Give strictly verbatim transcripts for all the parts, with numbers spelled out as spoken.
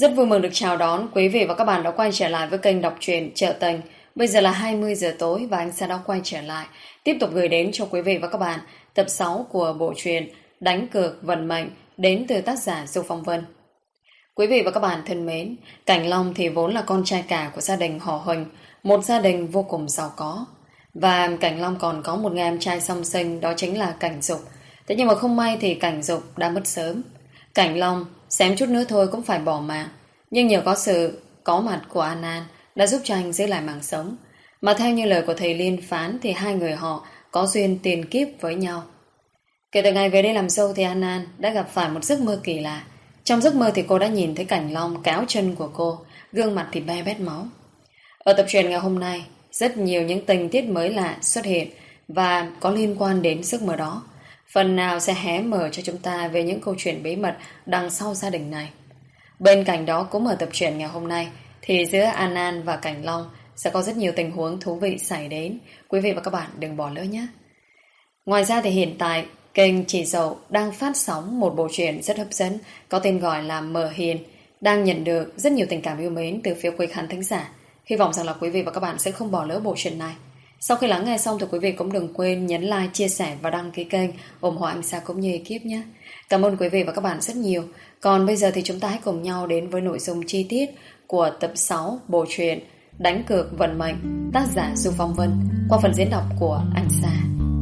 Rất vui mừng được chào đón quý vị và các bạn đã quay trở lại với kênh đọc truyện Chợ Tình. Bây giờ là hai mươi giờ tối và anh sẽ đã quay trở lại, tiếp tục gửi đến cho quý vị và các bạn tập sáu của bộ truyện Đánh Cược Vận Mệnh đến từ tác giả Du Phong Vân. Quý vị và các bạn thân mến, Cảnh Long thì vốn là con trai cả của gia đình họ Huỳnh, một gia đình vô cùng giàu có. Và Cảnh Long còn có một người em trai song sinh, đó chính là Cảnh Dục. Thế nhưng mà không may thì Cảnh Dục đã mất sớm. Cảnh Long xém chút nữa thôi cũng phải bỏ mạng. Nhưng nhờ có sự có mặt của An An đã giúp cho anh giữ lại mạng sống. Mà theo như lời của thầy Liên phán thì hai người họ có duyên tiền kiếp với nhau. Kể từ ngày về đây làm dâu thì An An đã gặp phải một giấc mơ kỳ lạ. Trong giấc mơ thì cô đã nhìn thấy Cảnh Long kéo chân của cô, gương mặt thì be bét máu. Ở tập truyện ngày hôm nay, rất nhiều những tình tiết mới lạ xuất hiện và có liên quan đến giấc mơ đó. Phần nào sẽ hé mở cho chúng ta về những câu chuyện bí mật đằng sau gia đình này. Bên cạnh đó cũng ở tập truyện ngày hôm nay thì giữa An An và Cảnh Long sẽ có rất nhiều tình huống thú vị xảy đến. Quý vị và các bạn đừng bỏ lỡ nhé. Ngoài ra thì hiện tại kênh Chị Dậu đang phát sóng một bộ truyện rất hấp dẫn có tên gọi là Mờ Hiền, đang nhận được rất nhiều tình cảm yêu mến từ phía quý khán thính giả. Hy vọng rằng là quý vị và các bạn sẽ không bỏ lỡ bộ truyện này. Sau khi lắng nghe xong thì quý vị cũng đừng quên nhấn like, chia sẻ và đăng ký kênh ủng hộ anh Sa cũng như ekip nhé. Cảm ơn quý vị và các bạn rất nhiều. Còn bây giờ thì chúng ta hãy cùng nhau đến với nội dung chi tiết của tập sáu bộ truyện Đánh Cược Vận Mệnh, tác giả Du Phong Vân, qua phần diễn đọc của anh Sa.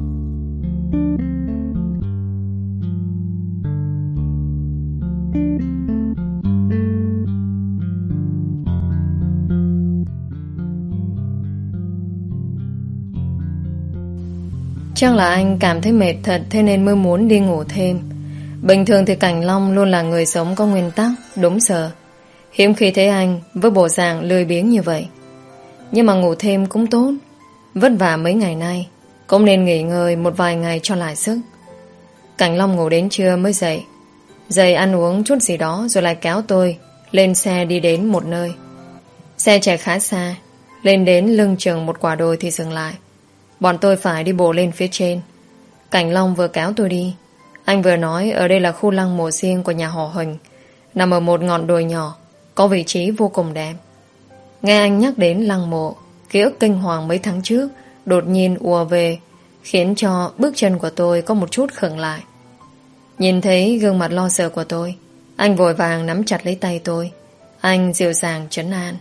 Chắc là anh cảm thấy mệt thật, thế nên mới muốn đi ngủ thêm. Bình thường thì Cảnh Long luôn là người sống có nguyên tắc, đúng giờ. Hiếm khi thấy anh với bộ dạng lười biếng như vậy. Nhưng mà ngủ thêm cũng tốt. Vất vả mấy ngày nay, cũng nên nghỉ ngơi một vài ngày cho lại sức. Cảnh Long ngủ đến trưa mới dậy, dậy ăn uống chút gì đó rồi lại kéo tôi lên xe đi đến một nơi. Xe chạy khá xa, lên đến lưng chừng một quả đồi thì dừng lại. Bọn tôi phải đi bộ lên phía trên. Cảnh Long vừa kéo tôi đi, anh vừa nói ở đây là khu lăng mộ riêng của nhà họ Huỳnh, nằm ở một ngọn đồi nhỏ, có vị trí vô cùng đẹp. Nghe anh nhắc đến lăng mộ, ký ức kinh hoàng mấy tháng trước đột nhiên ùa về, khiến cho bước chân của tôi có một chút khựng lại. Nhìn thấy gương mặt lo sợ của tôi, anh vội vàng nắm chặt lấy tay tôi. Anh dịu dàng trấn an.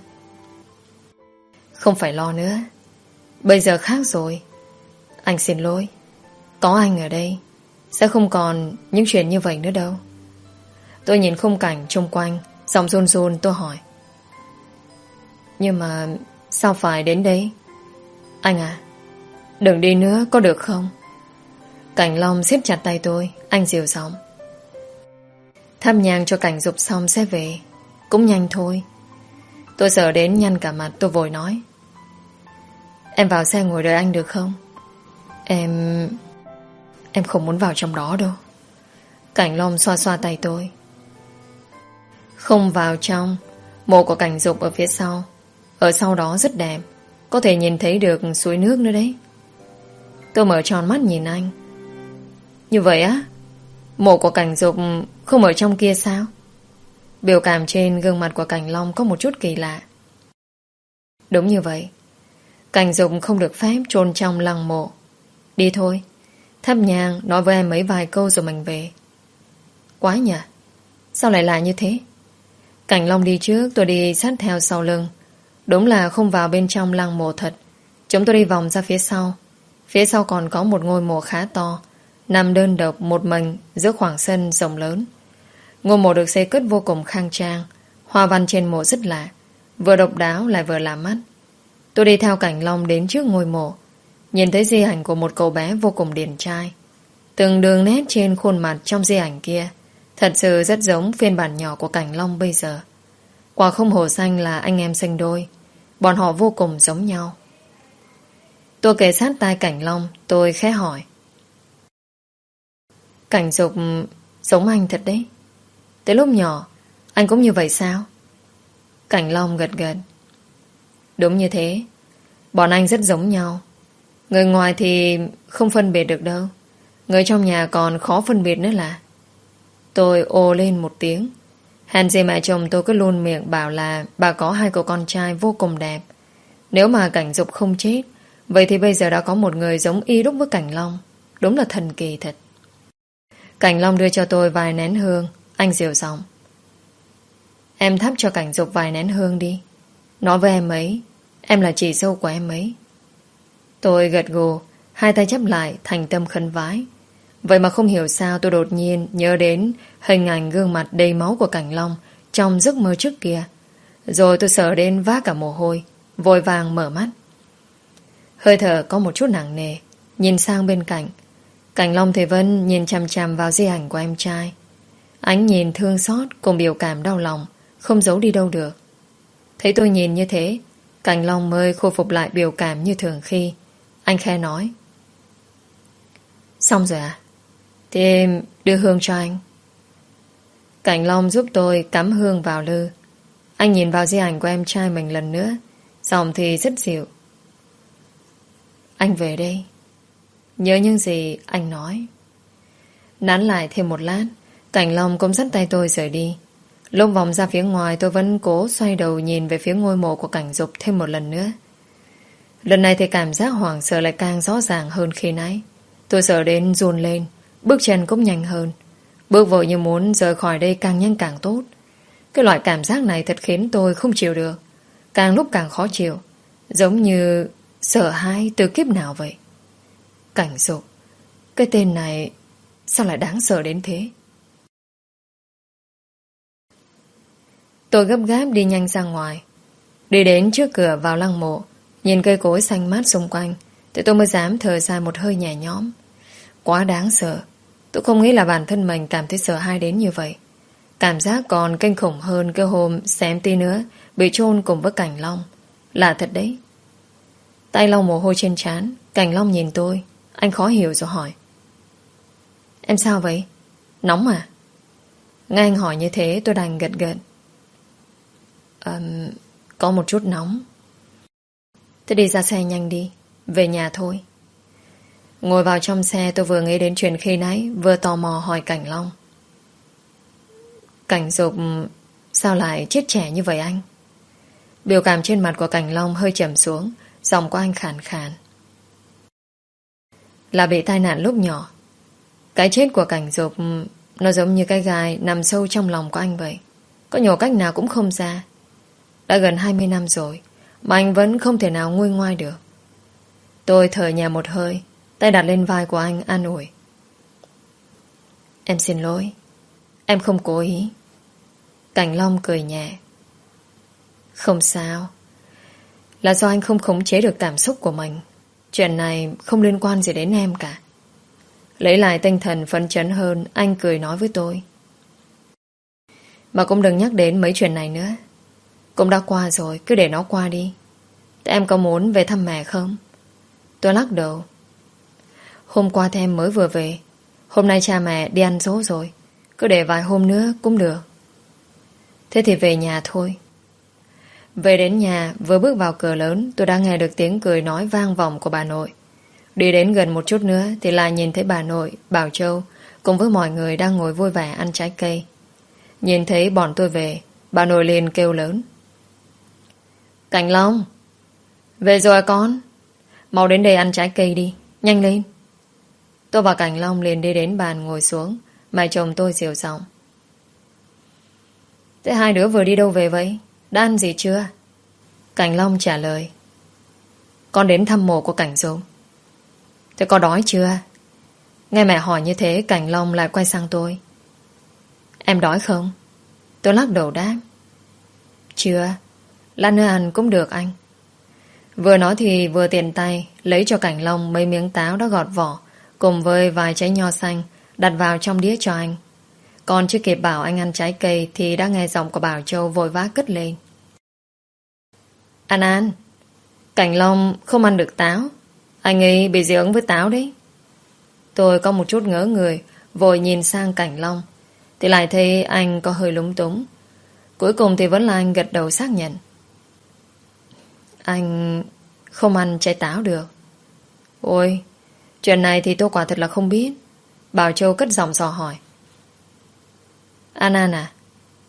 Không phải lo nữa, bây giờ khác rồi. Anh xin lỗi, có anh ở đây sẽ không còn những chuyện như vậy nữa đâu. Tôi nhìn khung cảnh xung quanh, giọng run run tôi hỏi. Nhưng mà sao phải đến đấy? Anh à, đừng đi nữa có được không? Cảnh Long siết chặt tay tôi, anh dịu giọng. Thắp nhang cho Cảnh Dục xong sẽ về, cũng nhanh thôi. Tôi sợ đến nhăn cả mặt, tôi vội nói. Em vào xe ngồi đợi anh được không? Em... Em không muốn vào trong đó đâu. Cảnh Long xoa xoa tay tôi. Không vào trong. Mộ của Cảnh Dục ở phía sau. Ở sau đó rất đẹp, có thể nhìn thấy được suối nước nữa đấy. Tôi mở tròn mắt nhìn anh. Như vậy á? Mộ của Cảnh Dục không ở trong kia sao? Biểu cảm trên gương mặt của Cảnh Long có một chút kỳ lạ. Đúng như vậy. Cảnh Dục không được phép chôn trong lăng mộ. Đi thôi, thắp nhang nói với em mấy vài câu rồi mình về. Quá nhỉ, sao lại lạ như thế? Cảnh Long đi trước, tôi đi sát theo sau lưng. Đúng là không vào bên trong lăng mộ thật. Chúng tôi đi vòng ra phía sau. Phía sau còn có một ngôi mộ khá to, nằm đơn độc một mình giữa khoảng sân rộng lớn. Ngôi mộ được xây cất vô cùng khang trang. Hoa văn trên mộ rất lạ, vừa độc đáo lại vừa lạ mắt. Tôi đi theo Cảnh Long đến trước ngôi mộ, nhìn thấy di ảnh của một cậu bé vô cùng điển trai. Từng đường nét trên khuôn mặt trong di ảnh kia thật sự rất giống phiên bản nhỏ của Cảnh Long bây giờ. Quả không hổ danh là anh em sinh đôi, bọn họ vô cùng giống nhau. Tôi kề sát tai Cảnh Long, tôi khẽ hỏi. Cảnh Dục giống anh thật đấy. Tới lúc nhỏ anh cũng như vậy sao? Cảnh Long gật gật. Đúng như thế, bọn anh rất giống nhau. Người ngoài thì không phân biệt được đâu, người trong nhà còn khó phân biệt nữa là. Tôi ồ lên một tiếng. Hèn gì mẹ chồng tôi cứ luôn miệng bảo là bà có hai cậu con trai vô cùng đẹp. Nếu mà Cảnh Dục không chết, vậy thì bây giờ đã có một người giống y đúc với Cảnh Long. Đúng là thần kỳ thật. Cảnh Long đưa cho tôi vài nén hương. Anh dịu giọng: em thắp cho Cảnh Dục vài nén hương đi. Nói với em ấy, em là chị dâu của em ấy. Tôi gật gù, hai tay chắp lại thành tâm khấn vái. Vậy mà không hiểu sao tôi đột nhiên nhớ đến hình ảnh gương mặt đầy máu của Cảnh Long trong giấc mơ trước kia. Rồi tôi sợ đến vác cả mồ hôi, vội vàng mở mắt. Hơi thở có một chút nặng nề. Nhìn sang bên cạnh, Cảnh Long thì vẫn nhìn chằm chằm vào di ảnh của em trai. Ánh nhìn thương xót cùng biểu cảm đau lòng, không giấu đi đâu được. Thấy tôi nhìn như thế, Cảnh Long mới khôi phục lại biểu cảm như thường khi. Anh khẽ nói: xong rồi à? Thì em đưa hương cho anh. Cảnh Long giúp tôi cắm hương vào lư. Anh nhìn vào di ảnh của em trai mình lần nữa, giọng thì rất dịu: anh về đây, nhớ những gì anh nói. Nán lại thêm một lát, Cảnh Long cũng dắt tay tôi rời đi. Lúc vòng ra phía ngoài, tôi vẫn cố xoay đầu nhìn về phía ngôi mộ của Cảnh Dục thêm một lần nữa. Lần này thì cảm giác hoảng sợ lại càng rõ ràng hơn khi nãy. Tôi sợ đến run lên, bước chân cũng nhanh hơn. Bước vội như muốn rời khỏi đây càng nhanh càng tốt. Cái loại cảm giác này thật khiến tôi không chịu được, càng lúc càng khó chịu, giống như sợ hãi từ kiếp nào vậy. Cảnh Dục, cái tên này sao lại đáng sợ đến thế? Tôi gấp gáp đi nhanh ra ngoài. Đi đến trước cửa vào lăng mộ, nhìn cây cối xanh mát xung quanh, thì tôi mới dám thở ra một hơi nhẹ nhõm. Quá đáng sợ. Tôi không nghĩ là bản thân mình cảm thấy sợ hãi đến như vậy. Cảm giác còn kinh khủng hơn cái hôm xém tí nữa bị chôn cùng với Cảnh Long. Là thật đấy. Tay lau mồ hôi trên trán, Cảnh Long nhìn tôi. Anh khó hiểu rồi hỏi: em sao vậy? Nóng à? Nghe anh hỏi như thế, tôi đành gật gật. Um, có một chút nóng. Thế đi ra xe nhanh đi, về nhà thôi. Ngồi vào trong xe, tôi vừa nghĩ đến chuyện khi nãy, vừa tò mò hỏi Cảnh Long: Cảnh Dục sao lại chết trẻ như vậy anh? Biểu cảm trên mặt của Cảnh Long hơi trầm xuống, giọng của anh khàn khàn: là bị tai nạn lúc nhỏ. Cái chết của Cảnh Dục nó giống như cái gai nằm sâu trong lòng của anh vậy. Có nhổ cách nào cũng không ra. Đã gần hai mươi năm rồi mà anh vẫn không thể nào nguôi ngoai được. Tôi thở nhẹ một hơi, tay đặt lên vai của anh an ủi: em xin lỗi, em không cố ý. Cảnh Long cười nhẹ: không sao. Là do anh không khống chế được cảm xúc của mình. Chuyện này không liên quan gì đến em cả. Lấy lại tinh thần phấn chấn hơn, anh cười nói với tôi: mà cũng đừng nhắc đến mấy chuyện này nữa. Cũng đã qua rồi, cứ để nó qua đi. Thế em có muốn về thăm mẹ không? Tôi lắc đầu: hôm qua thì em mới vừa về. Hôm nay cha mẹ đi ăn dỗ rồi, cứ để vài hôm nữa cũng được. Thế thì về nhà thôi. Về đến nhà, vừa bước vào cửa lớn, tôi đã nghe được tiếng cười nói vang vọng của bà nội. Đi đến gần một chút nữa thì lại nhìn thấy bà nội, Bảo Châu cùng với mọi người đang ngồi vui vẻ ăn trái cây. Nhìn thấy bọn tôi về, bà nội liền kêu lớn: Cảnh Long, về rồi con. Mau đến đây ăn trái cây đi, nhanh lên. Tôi và Cảnh Long liền đi đến bàn ngồi xuống. Mẹ chồng tôi dịu giọng: thế hai đứa vừa đi đâu về vậy? Đã ăn gì chưa? Cảnh Long trả lời: con đến thăm mộ của Cảnh Dục. Thế có đói chưa? Nghe mẹ hỏi như thế, Cảnh Long lại quay sang tôi: em đói không? Tôi lắc đầu đáp: chưa. Lát nữa ăn cũng được anh. Vừa nói thì vừa tiện tay lấy cho Cảnh Long mấy miếng táo đã gọt vỏ cùng với vài trái nho xanh đặt vào trong đĩa cho anh. Còn chưa kịp bảo anh ăn trái cây thì đã nghe giọng của Bảo Châu vội vã cất lên: Ăn ăn. Cảnh Long không ăn được táo. Anh ấy bị dị ứng với táo đấy. Tôi có một chút ngỡ người, vội nhìn sang Cảnh Long thì lại thấy anh có hơi lúng túng. Cuối cùng thì vẫn là anh gật đầu xác nhận: anh không ăn trái táo được. Ôi, chuyện này thì tôi quả thật là không biết. Bảo Châu cất giọng dò hỏi: An An à,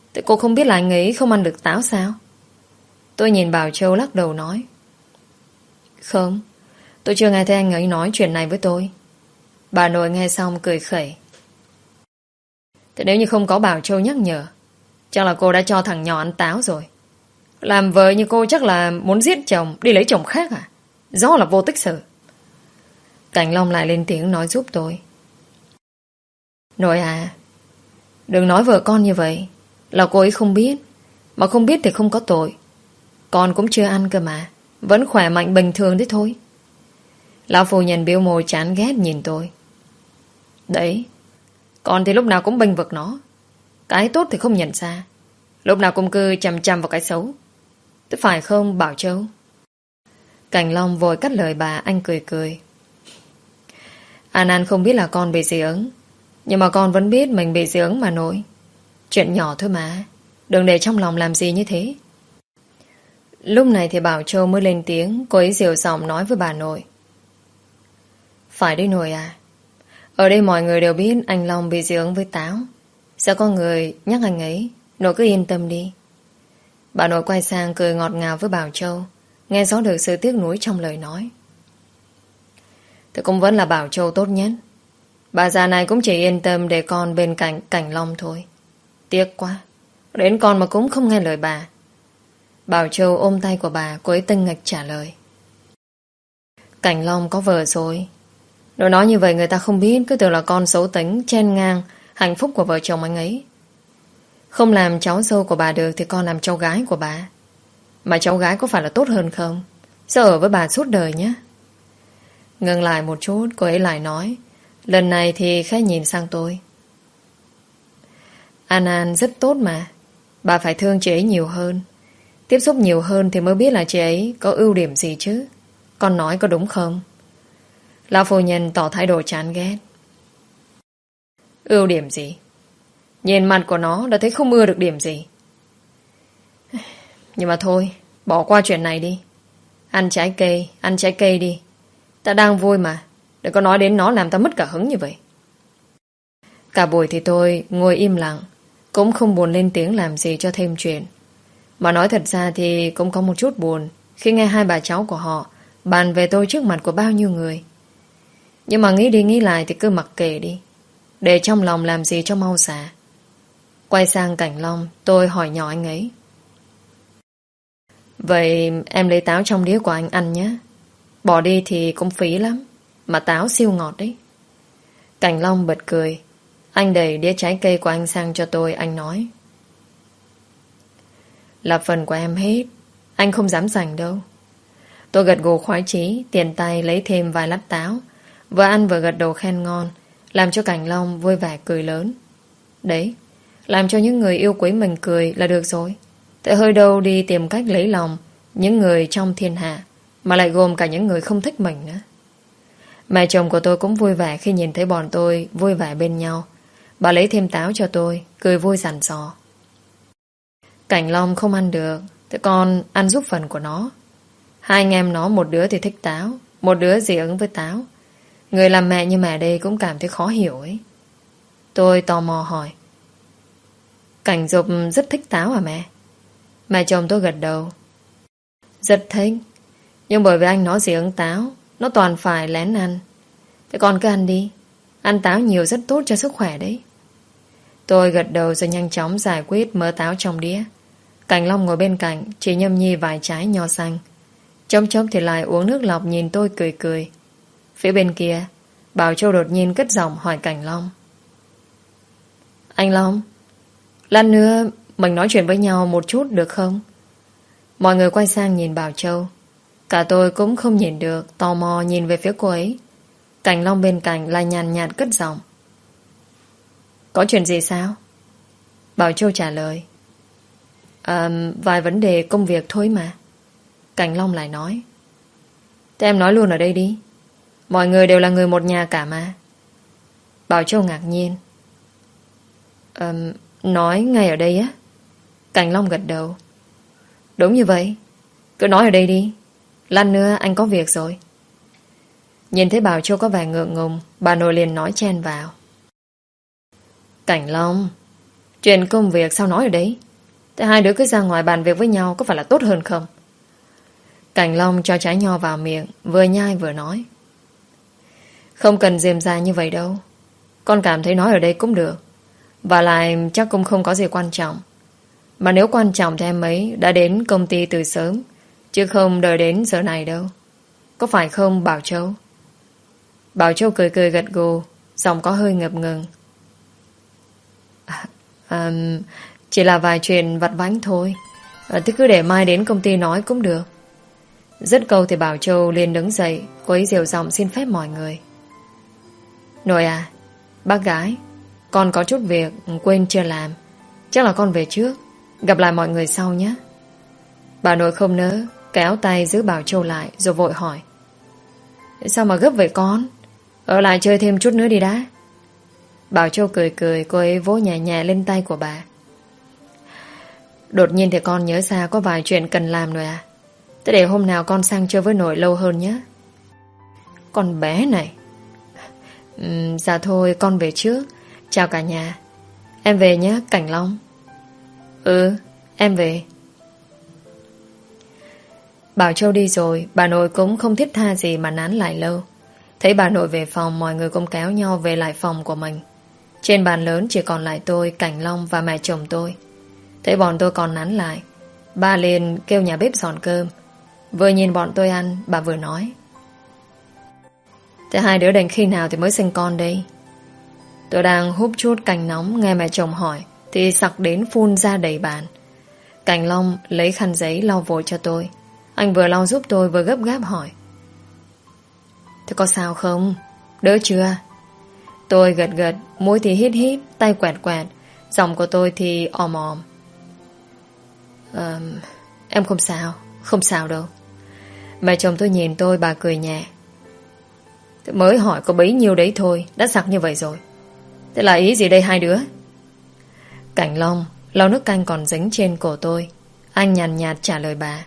Thế cô không biết là anh ấy không ăn được táo sao? Tôi nhìn Bảo Châu lắc đầu nói. Không, tôi chưa nghe thấy anh ấy nói chuyện này với tôi. Bà nội nghe xong cười khẩy. Thế nếu như không có Bảo Châu nhắc nhở, chắc là cô đã cho thằng nhỏ ăn táo rồi. Làm vợ như cô chắc là muốn giết chồng, đi lấy chồng khác à? Rõ là vô tích sự. Cảnh Long lại lên tiếng nói giúp tôi. Nội à, đừng nói vợ con như vậy. Là cô ấy không biết. Mà không biết thì không có tội. Con cũng chưa ăn cơ mà, vẫn khỏe mạnh bình thường đấy thôi. Lão phu nhân biểu môi chán ghét nhìn tôi. Đấy, con thì lúc nào cũng bênh vực nó. Cái tốt thì không nhận ra, lúc nào cũng cứ chằm chằm vào cái xấu. Thế phải không Bảo Châu? Cảnh Long vội cắt lời bà. Anh cười cười. An An không biết là con bị dị ứng, nhưng mà con vẫn biết mình bị dị ứng mà nội. Chuyện nhỏ thôi mà, đừng để trong lòng làm gì như thế. Lúc này thì Bảo Châu mới lên tiếng. Cô ấy dịu giọng nói với bà nội. Phải đấy nội à, ở đây mọi người đều biết anh Long bị dị ứng với táo. Sẽ có người nhắc anh ấy. Nội cứ yên tâm đi. Bà nội quay sang cười ngọt ngào với Bảo Châu, nghe rõ được sự tiếc nuối trong lời nói. Thì cũng vẫn là Bảo Châu tốt nhất. Bà già này cũng chỉ yên tâm để con bên cạnh Cảnh Long thôi. Tiếc quá, đến con mà cũng không nghe lời bà. Bảo Châu ôm tay của bà. Cô ấy tinh nghịch trả lời. Cảnh Long có vợ rồi. Nội nói như vậy người ta không biết, cứ tưởng là con xấu tính chen ngang hạnh phúc của vợ chồng anh ấy. Không làm cháu dâu của bà được thì con làm cháu gái của bà. Mà cháu gái có phải là tốt hơn không? Sẽ ở với bà suốt đời nhé. Ngừng lại một chút, cô ấy lại nói. Lần này thì khẽ nhìn sang tôi. An An rất tốt mà. Bà phải thương chị ấy nhiều hơn. Tiếp xúc nhiều hơn thì mới biết là chị ấy có ưu điểm gì chứ. Con nói có đúng không? Lão phu nhân tỏ thái độ chán ghét. Ưu điểm gì? Nhìn mặt của nó đã thấy không ưa được điểm gì. Nhưng mà thôi, bỏ qua chuyện này đi. Ăn trái cây, ăn trái cây đi. Ta đang vui mà. Đừng có nói đến nó làm ta mất cả hứng như vậy. Cả buổi thì tôi ngồi im lặng, cũng không buồn lên tiếng làm gì cho thêm chuyện. Mà nói thật ra thì cũng có một chút buồn khi nghe hai bà cháu của họ bàn về tôi trước mặt của bao nhiêu người. Nhưng mà nghĩ đi nghĩ lại thì cứ mặc kệ đi, để trong lòng làm gì cho mau xả. Quay sang Cảnh Long, tôi hỏi nhỏ anh ấy. Vậy em lấy táo trong đĩa của anh ăn nhé. Bỏ đi thì cũng phí lắm, mà táo siêu ngọt đấy. Cảnh Long bật cười. Anh đẩy đĩa trái cây của anh sang cho tôi. Anh nói. Là phần của em hết, anh không dám giành đâu. Tôi gật gù khoái chí, tiền tay lấy thêm vài lát táo. Vừa ăn vừa gật đầu khen ngon, làm cho Cảnh Long vui vẻ cười lớn. Đấy, làm cho những người yêu quý mình cười là được rồi. Thế hơi đâu đi tìm cách lấy lòng những người trong thiên hạ, mà lại gồm cả những người không thích mình nữa. Mẹ chồng của tôi cũng vui vẻ khi nhìn thấy bọn tôi vui vẻ bên nhau. Bà lấy thêm táo cho tôi, cười vui dặn dò. Cảnh Long không ăn được, thế con ăn giúp phần của nó. Hai anh em nó, một đứa thì thích táo, một đứa dị ứng với táo. Người làm mẹ như mẹ đây cũng cảm thấy khó hiểu ấy. Tôi tò mò hỏi. Cảnh Dục rất thích táo à mẹ? Mẹ chồng tôi gật đầu. Rất thích. Nhưng bởi vì anh nó dị ứng táo, nó toàn phải lén ăn. Thế con cứ ăn đi. Ăn táo nhiều rất tốt cho sức khỏe đấy. Tôi gật đầu rồi nhanh chóng giải quyết mớ táo trong đĩa. Cảnh Long ngồi bên cạnh, chỉ nhâm nhi vài trái nho xanh. Chốc chốc thì lại uống nước lọc nhìn tôi cười cười. Phía bên kia, Bảo Châu đột nhiên cất giọng hỏi Cảnh Long. Anh Long, lát nữa mình nói chuyện với nhau một chút được không? Mọi người quay sang nhìn Bảo Châu. Cả tôi cũng không nhìn được, tò mò nhìn về phía cô ấy. Cảnh Long bên cạnh lại nhàn nhạt cất giọng. Có chuyện gì sao? Bảo Châu trả lời. À, vài vấn đề công việc thôi mà. Cảnh Long lại nói. Thế em nói luôn ở đây đi. Mọi người đều là người một nhà cả mà. Bảo Châu ngạc nhiên. À, nói ngay ở đây á? Cảnh Long gật đầu. Đúng như vậy. Cứ nói ở đây đi. Lát nữa anh có việc rồi. Nhìn thấy Bảo Châu có vẻ ngượng ngùng, bà nội liền nói chen vào. Cảnh Long, Chuyện công việc sao nói ở đấy? Thế hai đứa cứ ra ngoài bàn việc với nhau có phải là tốt hơn không? Cảnh Long cho trái nho vào miệng, vừa nhai vừa nói. Không cần rườm rà như vậy đâu. Con cảm thấy nói ở đây cũng được. Và lại chắc cũng không có gì quan trọng. Mà nếu quan trọng thì em ấy đã đến công ty từ sớm, chứ không đợi đến giờ này đâu. Có phải không Bảo Châu? Bảo Châu cười cười gật gù, giọng có hơi ngập ngừng. À, à, chỉ là vài chuyện vặt vãnh thôi. à, Thế cứ để mai đến công ty nói cũng được. Dứt câu thì Bảo Châu liền đứng dậy, cô ấy dịu giọng xin phép mọi người. Nội à, bác gái, con có chút việc quên chưa làm. Chắc là con về trước. Gặp lại mọi người sau nhé. Bà nội không nỡ, kéo tay giữ Bảo Châu lại rồi vội hỏi. Sao mà gấp vậy con? Ở lại chơi thêm chút nữa đi đã. Bảo Châu cười cười, cô ấy vỗ nhẹ nhẹ lên tay của bà. Đột nhiên thì con nhớ ra có vài chuyện cần làm rồi à. Thế để hôm nào con sang chơi với nội lâu hơn nhé. Con bé này. uhm, Dạ thôi con về trước. Chào cả nhà. Em về nhé Cảnh Long. Ừ em về. Bảo Châu đi rồi, bà nội cũng không thiết tha gì mà nán lại lâu. Thấy bà nội về phòng, mọi người cũng kéo nhau về lại phòng của mình. Trên bàn lớn chỉ còn lại tôi, Cảnh Long và mẹ chồng tôi. Thấy bọn tôi còn nán lại, bà liền kêu nhà bếp dọn cơm. Vừa nhìn bọn tôi ăn, bà vừa nói. Thế hai đứa định khi nào thì mới sinh con đây? Tôi đang húp chút canh nóng, nghe mẹ chồng hỏi thì sặc đến phun ra đầy bàn. Cảnh Long lấy khăn giấy lau vội cho tôi. Anh vừa lau giúp tôi vừa gấp gáp hỏi. Thế có sao không? Đỡ chưa? Tôi gật gật, mũi thì hít hít, tay quẹt quẹt, giọng của tôi thì òm òm. À, em không sao, không sao đâu. Mẹ chồng tôi nhìn tôi, bà cười nhẹ. Thế mới hỏi có bấy nhiêu đấy thôi, đã sặc như vậy rồi. Thế là ý gì đây hai đứa? Cảnh Long lau nước canh còn dính trên cổ tôi. Anh nhàn nhạt trả lời bà.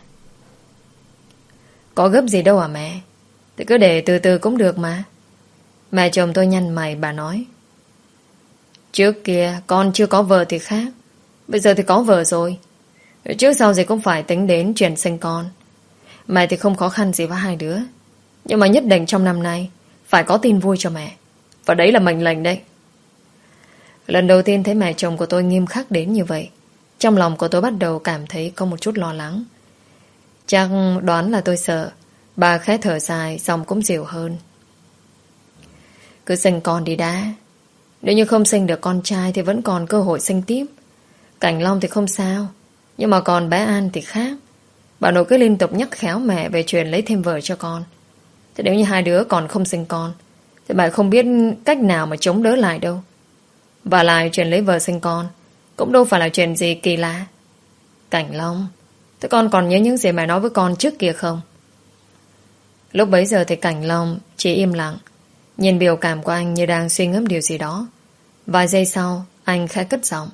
Có gấp gì đâu à mẹ? Thì cứ để từ từ cũng được mà. Mẹ chồng tôi nhăn mày, bà nói. Trước kia con chưa có vợ thì khác, bây giờ thì có vợ rồi. Trước sau gì cũng phải tính đến chuyện sinh con. Mẹ thì không khó khăn gì với hai đứa, nhưng mà nhất định trong năm nay phải có tin vui cho mẹ. Và đấy là mệnh lệnh đấy. Lần đầu tiên thấy mẹ chồng của tôi nghiêm khắc đến như vậy, trong lòng của tôi bắt đầu cảm thấy có một chút lo lắng. Chắc đoán là tôi sợ. Bà khẽ thở dài, giọng cũng dịu hơn. Cứ sinh con đi đã. Nếu như không sinh được con trai thì vẫn còn cơ hội sinh tiếp. Cảnh Long thì không sao, nhưng mà còn bé An thì khác. Bà nội cứ liên tục nhắc khéo mẹ về chuyện lấy thêm vợ cho con. Thế nếu như hai đứa còn không sinh con thì bà không biết cách nào mà chống đỡ lại đâu. Và lại chuyện lấy vợ sinh con cũng đâu phải là chuyện gì kỳ lạ. Cảnh Long, thế con còn nhớ những gì mẹ nói với con trước kia không? Lúc bấy giờ thì Cảnh Long chỉ im lặng, nhìn biểu cảm của anh như đang suy ngẫm điều gì đó. Vài giây sau, anh khẽ cất giọng.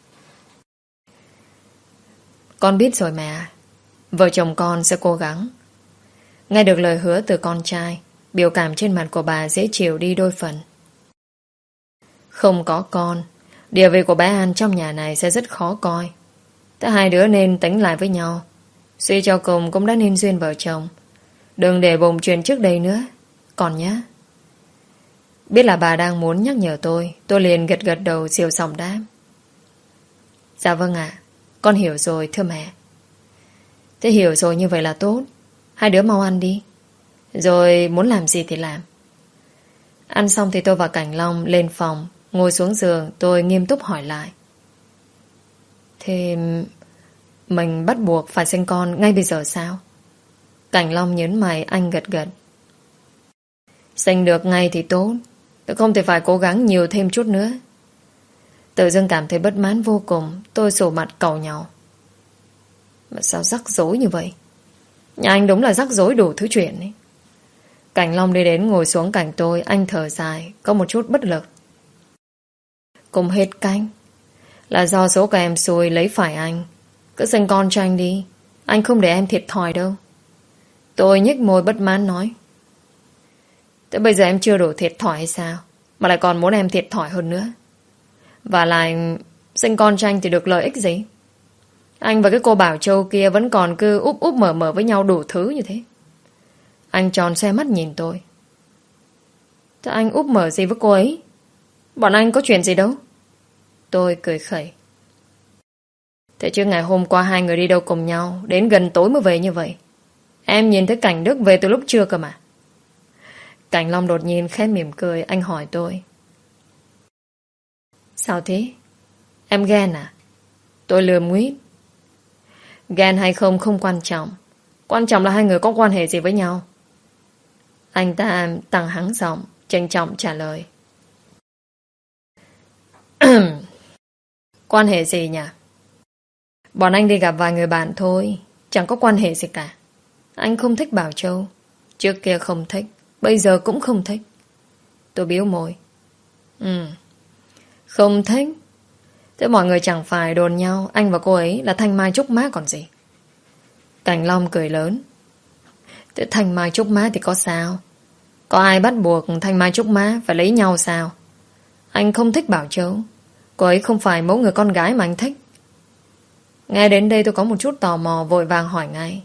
Con biết rồi mẹ. Vợ chồng con sẽ cố gắng. Nghe được lời hứa từ con trai, biểu cảm trên mặt của bà dễ chịu đi đôi phần. Không có con, địa vị của bé An trong nhà này sẽ rất khó coi. Thế hai đứa nên tính lại với nhau. Suy cho cùng cũng đã nên duyên vợ chồng. Đừng để bùng chuyện trước đây nữa. Còn nhé. Biết là bà đang muốn nhắc nhở tôi, tôi liền gật gật đầu xìu sòng đáp. Dạ vâng ạ, con hiểu rồi thưa mẹ. Thế hiểu rồi như vậy là tốt. Hai đứa mau ăn đi, rồi muốn làm gì thì làm. Ăn xong thì tôi và Cảnh Long lên phòng. Ngồi xuống giường, tôi nghiêm túc hỏi lại. Thế mình bắt buộc phải sinh con ngay bây giờ sao? Cảnh Long nhớn mày, anh gật gật. Sinh được ngay thì tốt, không thì phải cố gắng nhiều thêm chút nữa. Tự dưng cảm thấy bất mãn vô cùng. Tôi sổ mặt càu nhau. Mà sao rắc rối như vậy? Nhà anh đúng là rắc rối đủ thứ chuyện ấy. Cảnh Long đi đến ngồi xuống cạnh tôi. Anh thở dài, có một chút bất lực. Cùng hết canh. Là do số của em xui lấy phải anh. Cứ sinh con cho anh đi, anh không để em thiệt thòi đâu. Tôi nhếch môi bất mãn nói. Thế bây giờ em chưa đủ thiệt thòi hay sao, mà lại còn muốn em thiệt thòi hơn nữa? Và lại Sinh con cho anh thì được lợi ích gì? Anh và cái cô Bảo Châu kia vẫn còn cứ úp úp mở mở với nhau đủ thứ như thế. Anh tròn xe mắt nhìn tôi. Thế anh úp mở gì với cô ấy? Bọn anh có chuyện gì đâu. Tôi cười khẩy. Thế chứ ngày hôm qua hai người đi đâu cùng nhau, đến gần tối mới về như vậy. Em nhìn thấy Cảnh Đức về từ lúc trưa cơ mà. Cảnh Long đột nhiên khẽ mỉm cười. Anh hỏi tôi. Sao thế? Em ghen à? Tôi lườm nguyết. Ghen hay không không quan trọng. Quan trọng là hai người có quan hệ gì với nhau. Anh ta tăng hắng giọng, trân trọng trả lời. Quan hệ gì nhỉ? Bọn anh đi gặp vài người bạn thôi, chẳng có quan hệ gì cả. Anh không thích Bảo Châu. Trước kia không thích, bây giờ cũng không thích. Tôi biếu môi. Ừ, không thích. Thế mọi người chẳng phải đồn nhau anh và cô ấy là Thanh Mai Trúc Mã còn gì. Cảnh Long cười lớn. Thế Thanh Mai Trúc Mã thì có sao? Có ai bắt buộc Thanh Mai Trúc Mã phải lấy nhau sao? Anh không thích Bảo Châu. Cô ấy không phải mẫu người con gái mà anh thích. Nghe đến đây tôi có một chút tò mò, vội vàng hỏi ngay.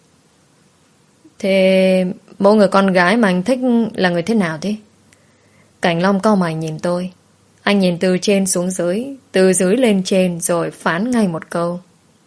Thế mẫu người con gái mà anh thích là người thế nào thế? Cảnh Long cau mày nhìn tôi. Anh nhìn từ trên xuống dưới, từ dưới lên trên, rồi phán ngay một câu.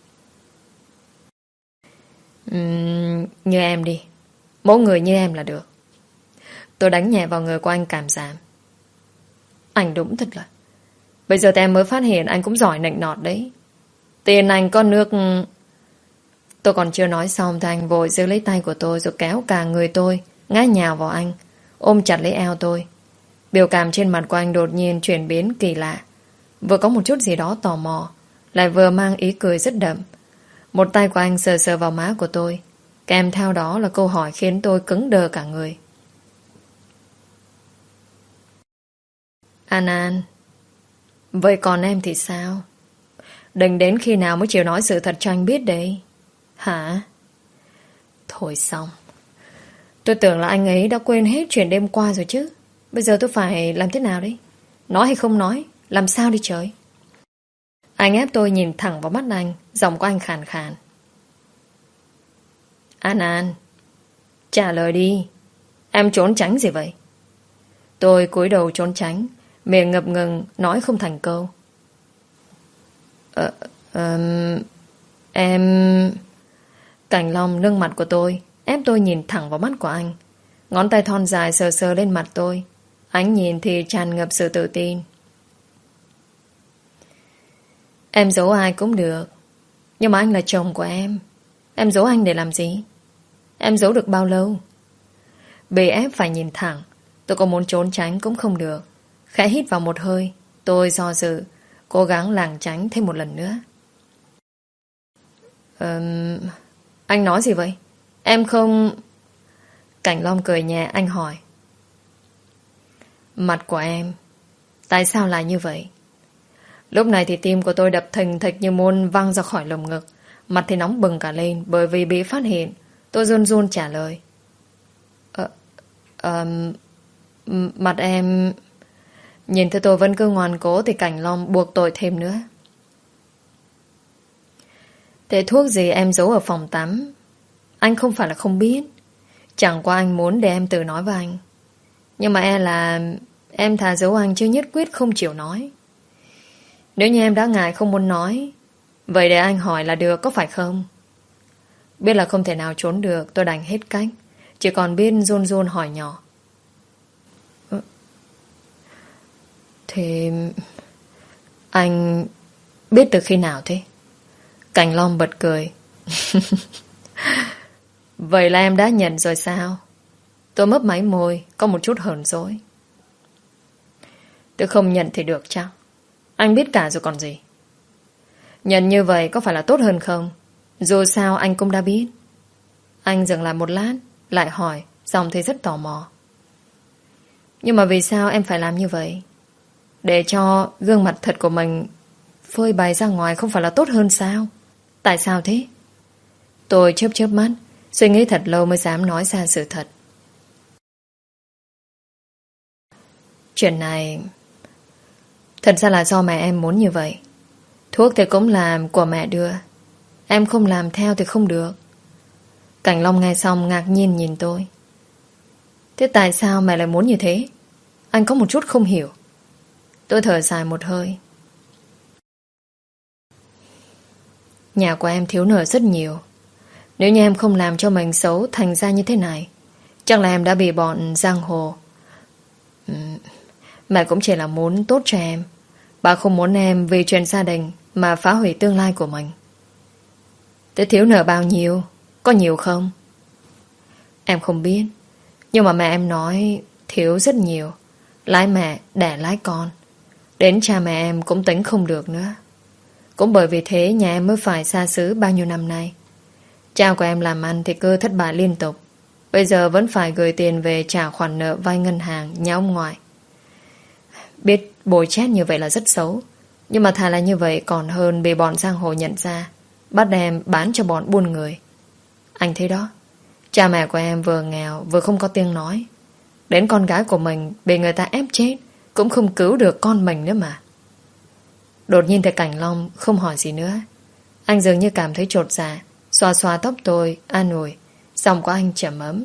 Uhm, như em đi. Mẫu người như em là được. Tôi đánh nhẹ vào người của anh cảm giảm. Anh đúng thật là. Bây giờ thì em mới phát hiện anh cũng giỏi nịnh nọt đấy. Tiền anh có nước. Tôi còn chưa nói xong thì anh vội giữ lấy tay của tôi, rồi kéo cả người tôi ngã nhào vào anh, ôm chặt lấy eo tôi. Biểu cảm trên mặt của anh đột nhiên chuyển biến kỳ lạ. Vừa có một chút gì đó tò mò, lại vừa mang ý cười rất đậm. Một tay của anh sờ sờ vào má của tôi, kèm theo đó là câu hỏi khiến tôi cứng đờ cả người. An An, vậy còn em thì sao? Đừng đến khi nào mới chịu nói sự thật cho anh biết đây. Hả? Thôi xong. Tôi tưởng là anh ấy đã quên hết chuyện đêm qua rồi chứ. Bây giờ tôi phải làm thế nào đấy? Nói hay không nói? Làm sao đi trời? Anh ép tôi nhìn thẳng vào mắt anh, giọng của anh khàn khàn. An An, trả lời đi. Em trốn tránh gì vậy? Tôi cúi đầu trốn tránh, miệng ngập ngừng, nói không thành câu. Ờ, um, em... Cảnh Long nâng mặt của tôi, ép tôi nhìn thẳng vào mắt của anh. Ngón tay thon dài sờ sờ lên mặt tôi. Ánh nhìn thì tràn ngập sự tự tin. Em giấu ai cũng được, nhưng mà anh là chồng của em. Em giấu anh để làm gì? Em giấu được bao lâu? Bị ép phải nhìn thẳng, tôi có muốn trốn tránh cũng không được. Khẽ hít vào một hơi, tôi do dự, cố gắng lảng tránh thêm một lần nữa. um, Anh nói gì vậy? Em không... Cảnh Long cười nhẹ, anh hỏi. Mặt của em tại sao lại như vậy? Lúc này thì tim của tôi đập thình thịch như muốn văng ra khỏi lồng ngực. Mặt thì nóng bừng cả lên bởi vì bị phát hiện. Tôi run run trả lời. Ờ... Um, mặt em... Nhìn thấy tôi vẫn cứ ngoan cố thì Cảnh Long buộc tôi thêm nữa. Thế thuốc gì em giấu ở phòng tắm? Anh không phải là không biết. Chẳng qua anh muốn để em tự nói với anh. Nhưng mà e là em thà giấu anh chứ nhất quyết không chịu nói. Nếu như em đã ngại không muốn nói, vậy để anh hỏi là được, có phải không? Biết là không thể nào trốn được, tôi đành hết cách, chỉ còn biết run run hỏi nhỏ. Thì anh biết từ khi nào thế? Cảnh Long bật cười. Vậy là em đã nhận rồi sao? Tôi mấp máy môi, có một chút hờn dỗi. Tôi không nhận thì được chắc. Anh biết cả rồi còn gì. Nhận như vậy có phải là tốt hơn không? Dù sao anh cũng đã biết. Anh dừng lại một lát, lại hỏi, giọng thì rất tò mò. Nhưng mà vì sao em phải làm như vậy? Để cho gương mặt thật của mình phơi bày ra ngoài không phải là tốt hơn sao? Tại sao thế? Tôi chớp chớp mắt, suy nghĩ thật lâu mới dám nói ra sự thật. Chuyện này thật ra là do mẹ em muốn như vậy. Thuốc thì cũng là của mẹ đưa. Em không làm theo thì không được. Cảnh Long nghe xong ngạc nhiên nhìn tôi. Thế tại sao mẹ lại muốn như thế? Anh có một chút không hiểu. Tôi thở dài một hơi. Nhà của em thiếu nợ rất nhiều. Nếu như em không làm cho mình xấu thành ra như thế này, chắc là em đã bị bọn giang hồ. ừ, Mẹ cũng chỉ là muốn tốt cho em. Bà không muốn em vì chuyện gia đình mà phá hủy tương lai của mình. Thế thiếu nợ bao nhiêu? Có nhiều không? Em không biết. Nhưng mà mẹ em nói thiếu rất nhiều. Lái mẹ đẻ lái con. Đến cha mẹ em cũng tính không được nữa. Cũng bởi vì thế nhà em mới phải xa xứ bao nhiêu năm nay. Cha của em làm ăn thì cứ thất bại liên tục. Bây giờ vẫn phải gửi tiền về trả khoản nợ vay ngân hàng nhà ông ngoại. Biết bồi chét như vậy là rất xấu. Nhưng mà thà là như vậy còn hơn bị bọn giang hồ nhận ra, bắt em bán cho bọn buôn người. Anh thấy đó. Cha mẹ của em vừa nghèo vừa không có tiếng nói. Đến con gái của mình bị người ta ép chết cũng không cứu được con mình nữa mà. Đột nhiên thấy Cảnh Long không hỏi gì nữa. Anh dường như cảm thấy chột dạ, xoa xoa tóc tôi, an ủi. Giọng của anh trầm ấm.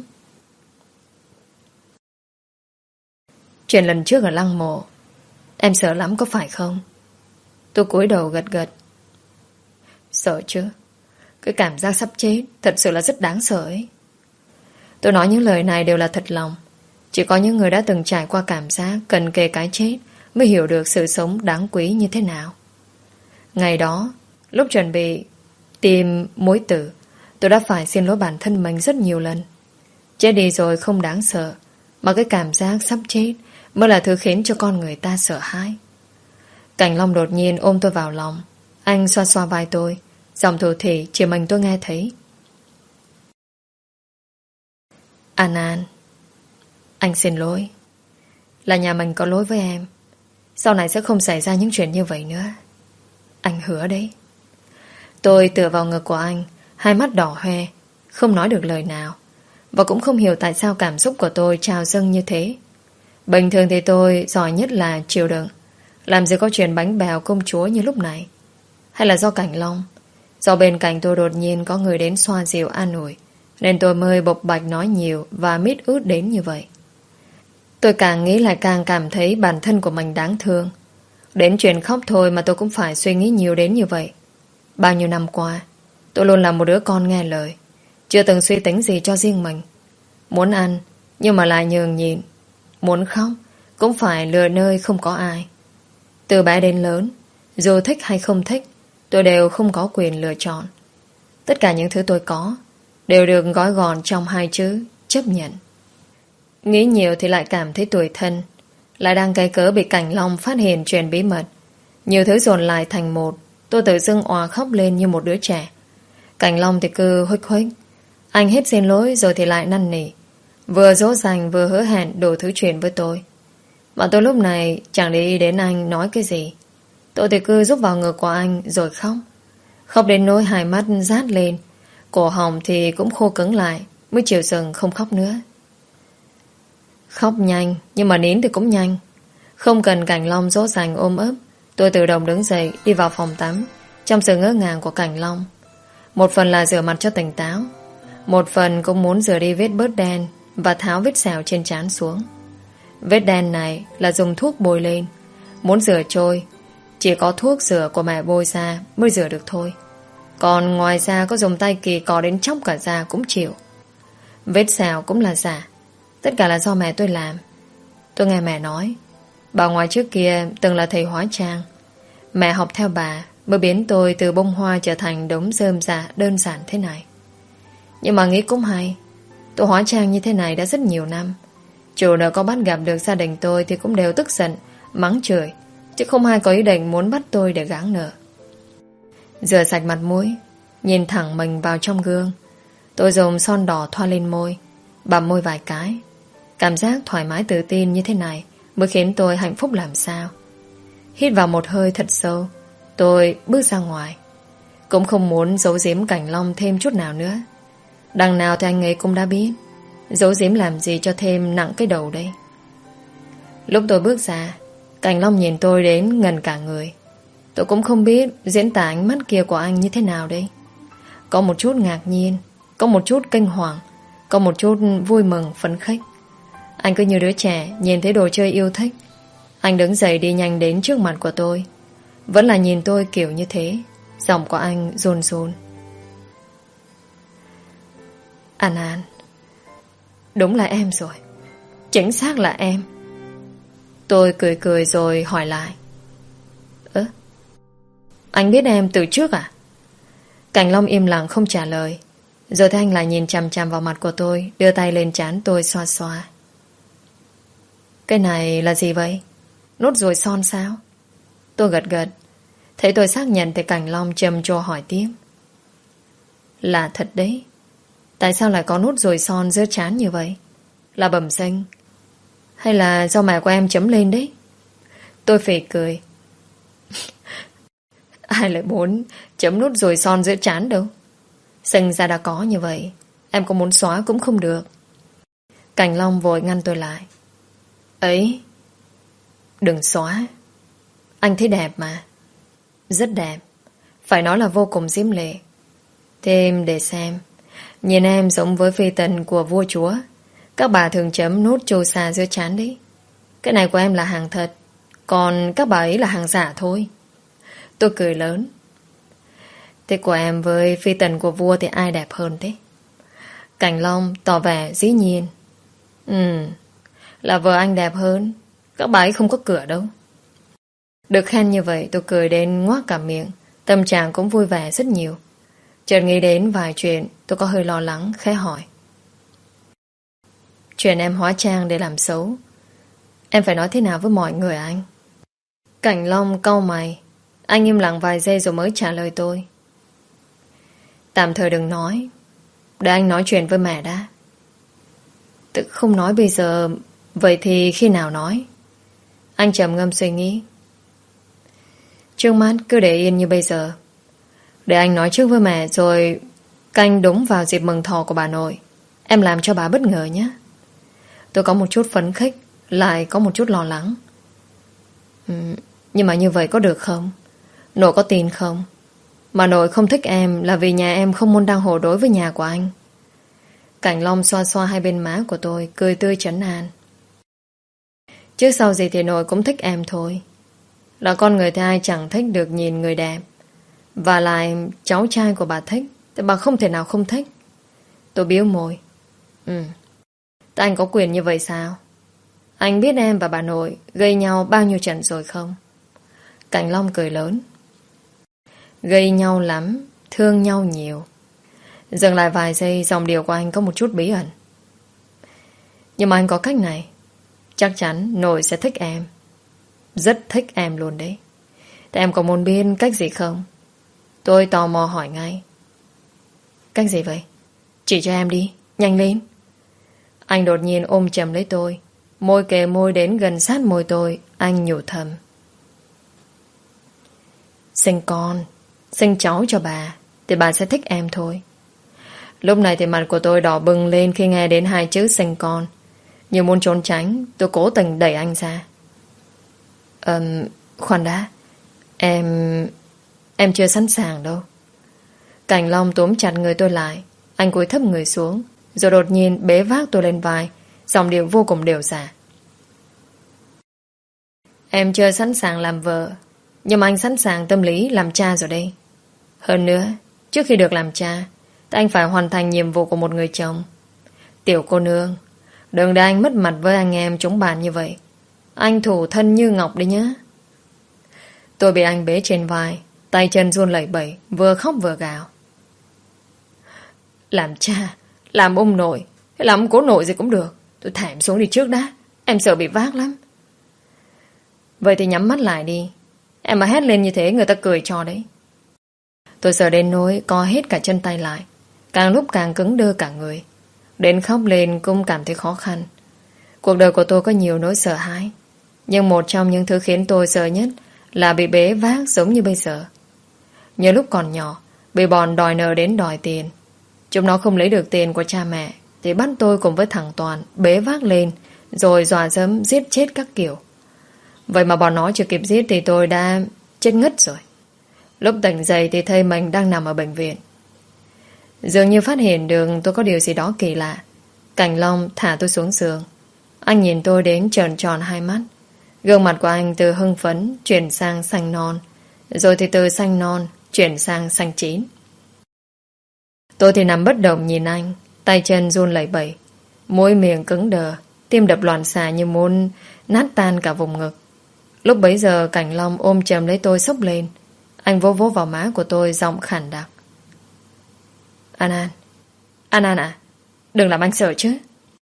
Chuyện lần trước ở lăng mộ, em sợ lắm có phải không? Tôi cúi đầu gật gật. Sợ chứ. Cái cảm giác sắp chết thật sự là rất đáng sợ ấy. Tôi nói những lời này đều là thật lòng. Chỉ có những người đã từng trải qua cảm giác cần kề cái chết mới hiểu được sự sống đáng quý như thế nào. Ngày đó, lúc chuẩn bị tìm mối tử, tôi đã phải xin lỗi bản thân mình rất nhiều lần. Chết đi rồi không đáng sợ, mà cái cảm giác sắp chết mới là thứ khiến cho con người ta sợ hãi. Cảnh Long đột nhiên ôm tôi vào lòng. Anh xoa xoa vai tôi, giọng thủ thỉ chỉ mình tôi nghe thấy. An An, anh xin lỗi. Là nhà mình có lỗi với em. Sau này sẽ không xảy ra những chuyện như vậy nữa. Anh hứa đấy. Tôi tựa vào ngực của anh, hai mắt đỏ hoe, không nói được lời nào. Và cũng không hiểu tại sao cảm xúc của tôi trào dâng như thế. Bình thường thì tôi giỏi nhất là chịu đựng. Làm gì có chuyện bánh bèo công chúa như lúc này. Hay là do Cảnh Long, do bên cạnh tôi đột nhiên có người đến xoa dịu an ủi, nên tôi mới bộc bạch nói nhiều và mít ướt đến như vậy. Tôi càng nghĩ lại càng cảm thấy bản thân của mình đáng thương. Đến chuyện khóc thôi mà tôi cũng phải suy nghĩ nhiều đến như vậy. Bao nhiêu năm qua, tôi luôn là một đứa con nghe lời, chưa từng suy tính gì cho riêng mình. Muốn ăn, nhưng mà lại nhường nhịn. Muốn khóc, cũng phải lựa nơi không có ai. Từ bé đến lớn, dù thích hay không thích, tôi đều không có quyền lựa chọn. Tất cả những thứ tôi có đều được gói gọn trong hai chữ chấp nhận. Nghĩ nhiều thì lại cảm thấy tủi thân. Lại đang cay cớ bị Cảnh Long phát hiện chuyện bí mật. Nhiều thứ dồn lại thành một. Tôi tự dưng òa khóc lên như một đứa trẻ. Cảnh Long thì cứ huých huých. Anh hết xin lỗi rồi thì lại năn nỉ, vừa dỗ dành vừa hứa hẹn đủ thứ chuyện với tôi. Mà tôi lúc này chẳng để ý đến anh nói cái gì. Tôi thì cứ rúc vào ngực của anh rồi khóc. Khóc đến nỗi hai mắt rát lên, cổ họng thì cũng khô cứng lại, mới chịu dừng không khóc nữa. Khóc nhanh, nhưng mà nín thì cũng nhanh. Không cần Cảnh Long dỗ dành ôm ấp, tôi tự động đứng dậy đi vào phòng tắm. Trong sự ngỡ ngàng của Cảnh Long, một phần là rửa mặt cho tỉnh táo, một phần cũng muốn rửa đi vết bớt đen và tháo vết sẹo trên trán xuống. Vết đen này là dùng thuốc bôi lên. Muốn rửa trôi, chỉ có thuốc rửa của mẹ bôi ra mới rửa được thôi. Còn ngoài ra có dùng tay kỳ cò đến chóc cả da cũng chịu. Vết sẹo cũng là giả. Tất cả là do mẹ tôi làm. Tôi nghe mẹ nói, bà ngoại trước kia từng là thầy hóa trang. Mẹ học theo bà mới biến tôi từ bông hoa trở thành đống rơm rạ đơn giản thế này. Nhưng mà nghĩ cũng hay. Tôi hóa trang như thế này đã rất nhiều năm. Chủ nợ có bắt gặp được gia đình tôi thì cũng đều tức giận, mắng chửi, chứ không ai có ý định muốn bắt tôi để gắng nợ. Rửa sạch mặt mũi, nhìn thẳng mình vào trong gương. Tôi dùng son đỏ thoa lên môi, bặm môi vài cái. Cảm giác thoải mái tự tin như thế này mới khiến tôi hạnh phúc làm sao. Hít vào một hơi thật sâu, tôi bước ra ngoài. Cũng không muốn giấu giếm Cảnh Long thêm chút nào nữa. Đằng nào thì anh ấy cũng đã biết. Giấu giếm làm gì cho thêm nặng cái đầu đây. Lúc tôi bước ra, Cảnh Long nhìn tôi đến ngần cả người. Tôi cũng không biết diễn tả ánh mắt kia của anh như thế nào đây. Có một chút ngạc nhiên, có một chút kinh hoàng, có một chút vui mừng phấn khích. Anh cứ như đứa trẻ nhìn thấy đồ chơi yêu thích. Anh đứng dậy đi nhanh đến trước mặt của tôi. Vẫn là nhìn tôi kiểu như thế. Giọng của anh run run. An An, đúng là em rồi. Chính xác là em. Tôi cười cười rồi hỏi lại. Ơ, anh biết em từ trước à? Cảnh Long im lặng không trả lời. Rồi thì anh lại nhìn chằm chằm vào mặt của tôi, đưa tay lên trán tôi xoa xoa. Cái này là gì vậy? Nốt ruồi son sao? Tôi gật gật. Thấy tôi xác nhận thì Cảnh Long trầm trồ hỏi tiếp. Là thật đấy. Tại sao lại có nốt ruồi son giữa trán như vậy? Là bẩm sinh hay là do mẹ của em chấm lên đấy? Tôi phì cười. Ai lại muốn chấm nốt ruồi son giữa trán đâu. Sinh ra đã có như vậy. Em có muốn xóa cũng không được. Cảnh Long vội ngăn tôi lại. Ấy, đừng xóa. Anh thấy đẹp mà. Rất đẹp. Phải nói là vô cùng diễm lệ. Thêm để xem. Nhìn em giống với phi tần của vua chúa. Các bà thường chấm nốt trôi xa giữa trán đấy. Cái này của em là hàng thật, còn các bà ấy là hàng giả thôi. Tôi cười lớn. Thế của em với phi tần của vua thì ai đẹp hơn thế? Cảnh Long tỏ vẻ dĩ nhiên. Ừ, là vợ anh đẹp hơn. Các bà ấy không có cửa đâu. Được khen như vậy tôi cười đến ngoác cả miệng. Tâm trạng cũng vui vẻ rất nhiều. Chợt nghĩ đến vài chuyện. Tôi có hơi lo lắng khẽ hỏi. Chuyện em hóa trang để làm xấu, em phải nói thế nào với mọi người anh? Cảnh Long cau mày. Anh im lặng vài giây rồi mới trả lời tôi. Tạm thời đừng nói. Để anh nói chuyện với mẹ đã. Tự không nói bây giờ. Vậy thì khi nào nói? Anh trầm ngâm suy nghĩ. Trước mắt cứ để yên như bây giờ. Để anh nói trước với mẹ rồi canh đúng vào dịp mừng thọ của bà nội. Em làm cho bà bất ngờ nhé. Tôi có một chút phấn khích, lại có một chút lo lắng. ừ, Nhưng mà như vậy có được không? Nội có tin không? Mà nội không thích em là vì nhà em không môn đăng hộ đối với nhà của anh. Cảnh Long xoa xoa hai bên má của tôi, cười tươi trấn an. Trước sau gì thì nội cũng thích em thôi. Là con người thì ai chẳng thích được nhìn người đẹp. Và lại cháu trai của bà thích thì bà không thể nào không thích. Tôi biếu môi. Ừ, tại anh có quyền như vậy sao? Anh biết em và bà nội gây nhau bao nhiêu trận rồi không? Cảnh Long cười lớn. Gây nhau lắm, thương nhau nhiều. Dừng lại vài giây, dòng điệu của anh có một chút bí ẩn. Nhưng mà anh có cách này. Chắc chắn nội sẽ thích em. Rất thích em luôn đấy. Thế em có muốn biết cách gì không? Tôi tò mò hỏi ngay. Cách gì vậy? Chỉ cho em đi, nhanh lên. Anh đột nhiên ôm chầm lấy tôi. Môi kề môi đến gần sát môi tôi. Anh nhủ thầm. Sinh con, sinh cháu cho bà thì bà sẽ thích em thôi. Lúc này thì mặt của tôi đỏ bừng lên khi nghe đến hai chữ sinh con. Như muốn trốn tránh, tôi cố tình đẩy anh ra. Ờm, khoan đã. Em... Em chưa sẵn sàng đâu. Cảnh Long túm chặt người tôi lại. Anh cúi thấp người xuống, rồi đột nhiên bế vác tôi lên vai. Giọng điệu vô cùng đều giả. Em chưa sẵn sàng làm vợ, nhưng mà anh sẵn sàng tâm lý làm cha rồi đây. Hơn nữa, trước khi được làm cha thì anh phải hoàn thành nhiệm vụ của một người chồng. Tiểu cô nương, đừng để anh mất mặt với anh em chúng bạn như vậy. Anh thủ thân như ngọc đấy nhá. Tôi bị anh bế trên vai, tay chân run lẩy bẩy, vừa khóc vừa gào. Làm cha, làm ông nội, hay làm cố nội gì cũng được. Tôi thả em xuống đi trước đã. Em sợ bị vác lắm. Vậy thì nhắm mắt lại đi. Em mà hét lên như thế người ta cười cho đấy. Tôi sợ đến nỗi co hết cả chân tay lại. Càng lúc càng cứng đơ cả người. Đến khóc lên cũng cảm thấy khó khăn. Cuộc đời của tôi có nhiều nỗi sợ hãi. Nhưng một trong những thứ khiến tôi sợ nhất là bị bế vác giống như bây giờ. Nhớ lúc còn nhỏ, bị bọn đòi nợ đến đòi tiền. Chúng nó không lấy được tiền của cha mẹ thì bắt tôi cùng với thằng Toàn bế vác lên, rồi dọa dẫm giết chết các kiểu. Vậy mà bọn nó chưa kịp giết thì tôi đã chết ngất rồi. Lúc tỉnh dậy thì thấy mình đang nằm ở bệnh viện. Dường như phát hiện được tôi có điều gì đó kỳ lạ. Cảnh Long thả tôi xuống giường. Anh nhìn tôi đến trợn tròn hai mắt. Gương mặt của anh từ hưng phấn chuyển sang xanh non, rồi thì từ xanh non chuyển sang xanh chín. Tôi thì nằm bất động nhìn anh, tay chân run lẩy bẩy, môi miệng cứng đờ, tim đập loạn xạ như muốn nát tan cả vùng ngực. Lúc bấy giờ Cảnh Long ôm chầm lấy tôi xốc lên. Anh vỗ vỗ vào má của tôi, giọng khản đặc. An An, An An à, đừng làm anh sợ chứ.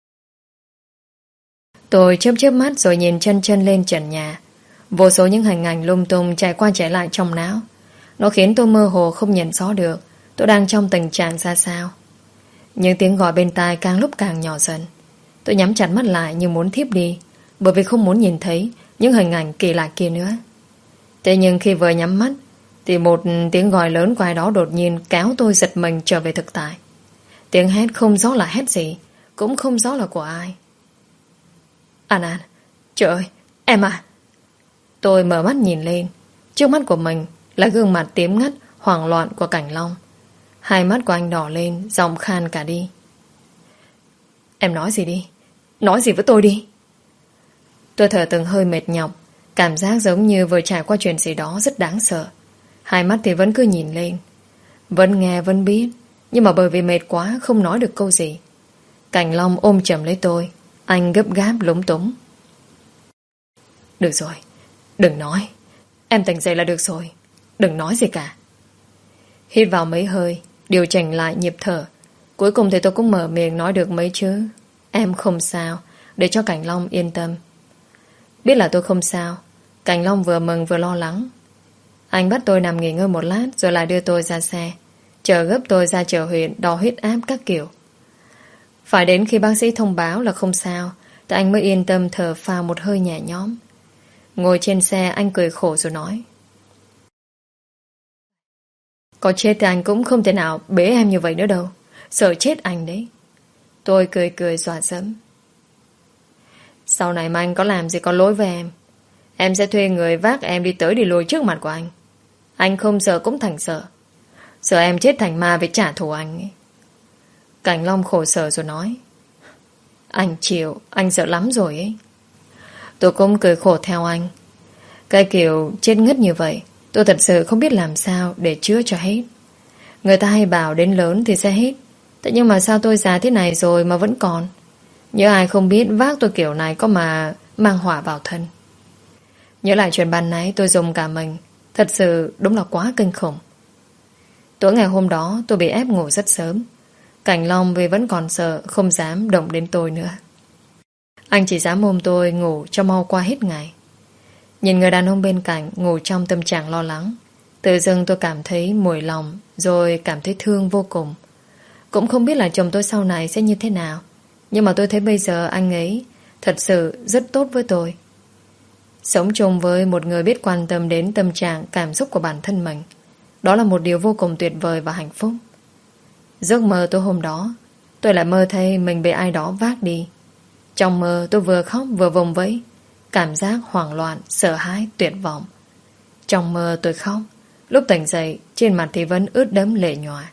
Tôi chớp chớp mắt rồi nhìn chân chân lên trần nhà. Vô số những hình ảnh lung tung chạy qua chạy lại trong não. Nó khiến tôi mơ hồ không nhận rõ được tôi đang trong tình trạng ra sao. Những tiếng gọi bên tai càng lúc càng nhỏ dần. Tôi nhắm chặt mắt lại như muốn thiếp đi, bởi vì không muốn nhìn thấy những hình ảnh kỳ lạ kia nữa. Thế nhưng khi vừa nhắm mắt thì một tiếng gọi lớn của ai đó đột nhiên kéo tôi giật mình trở về thực tại. Tiếng hét không rõ là hét gì, cũng không rõ là của ai. An An, trời ơi, em à. Tôi mở mắt nhìn lên. Trước mắt của mình là gương mặt tím ngắt, hoảng loạn của Cảnh Long. Hai mắt của anh đỏ lên, giọng khan cả đi. Em nói gì đi, nói gì với tôi đi. Tôi thở từng hơi mệt nhọc, cảm giác giống như vừa trải qua chuyện gì đó rất đáng sợ. Hai mắt thì vẫn cứ nhìn lên, vẫn nghe vẫn biết, nhưng mà bởi vì mệt quá không nói được câu gì. Cảnh Long ôm chầm lấy tôi. Anh gấp gáp lúng túng. Được rồi, đừng nói. Em tỉnh dậy là được rồi, đừng nói gì cả. Hít vào mấy hơi, điều chỉnh lại nhịp thở. Cuối cùng thì tôi cũng mở miệng nói được mấy chữ em không sao, để cho Cảnh Long yên tâm. Biết là tôi không sao, Cảnh Long vừa mừng vừa lo lắng. Anh bắt tôi nằm nghỉ ngơi một lát, rồi lại đưa tôi ra xe, chở gấp tôi ra chợ huyện đo huyết áp các kiểu. Phải đến khi bác sĩ thông báo là không sao thì anh mới yên tâm thở phào một hơi nhẹ nhõm. Ngồi trên xe anh cười khổ rồi nói. Có chết thì anh cũng không thể nào bế em như vậy nữa đâu. Sợ chết anh đấy. Tôi cười cười dọa dẫm. Sau này mà anh có làm gì có lỗi với em, em sẽ thuê người vác em đi tới đi lui trước mặt của anh. Anh không sợ cũng thành sợ. Sợ em chết thành ma với trả thù anh ấy. Cảnh Long khổ sở rồi nói. Anh chịu, anh sợ lắm rồi ấy. Tôi cũng cười khổ theo anh. Cái kiểu chết ngất như vậy, tôi thật sự không biết làm sao để chữa cho hết. Người ta hay bảo đến lớn thì sẽ hết. Thế nhưng mà sao tôi già thế này rồi mà vẫn còn. Nhớ ai không biết vác tôi kiểu này có mà mang họa vào thân. Nhớ lại chuyện ban nãy tôi dùng cả mình, thật sự đúng là quá kinh khủng. Tối ngày hôm đó tôi bị ép ngủ rất sớm. Cảnh Long vì vẫn còn sợ, không dám động đến tôi nữa. Anh chỉ dám ôm tôi ngủ cho mau qua hết ngày. Nhìn người đàn ông bên cạnh ngủ trong tâm trạng lo lắng, tự dưng tôi cảm thấy mùi lòng, rồi cảm thấy thương vô cùng. Cũng không biết là chồng tôi sau này sẽ như thế nào, nhưng mà tôi thấy bây giờ anh ấy thật sự rất tốt với tôi. Sống chung với một người biết quan tâm đến tâm trạng, cảm xúc của bản thân mình, đó là một điều vô cùng tuyệt vời và hạnh phúc. Giấc mơ tôi hôm đó, tôi lại mơ thấy mình bị ai đó vác đi. Trong mơ tôi vừa khóc vừa vùng vẫy, cảm giác hoảng loạn, sợ hãi, tuyệt vọng. Trong mơ tôi khóc, lúc tỉnh dậy trên mặt thì vẫn ướt đẫm lệ nhòa.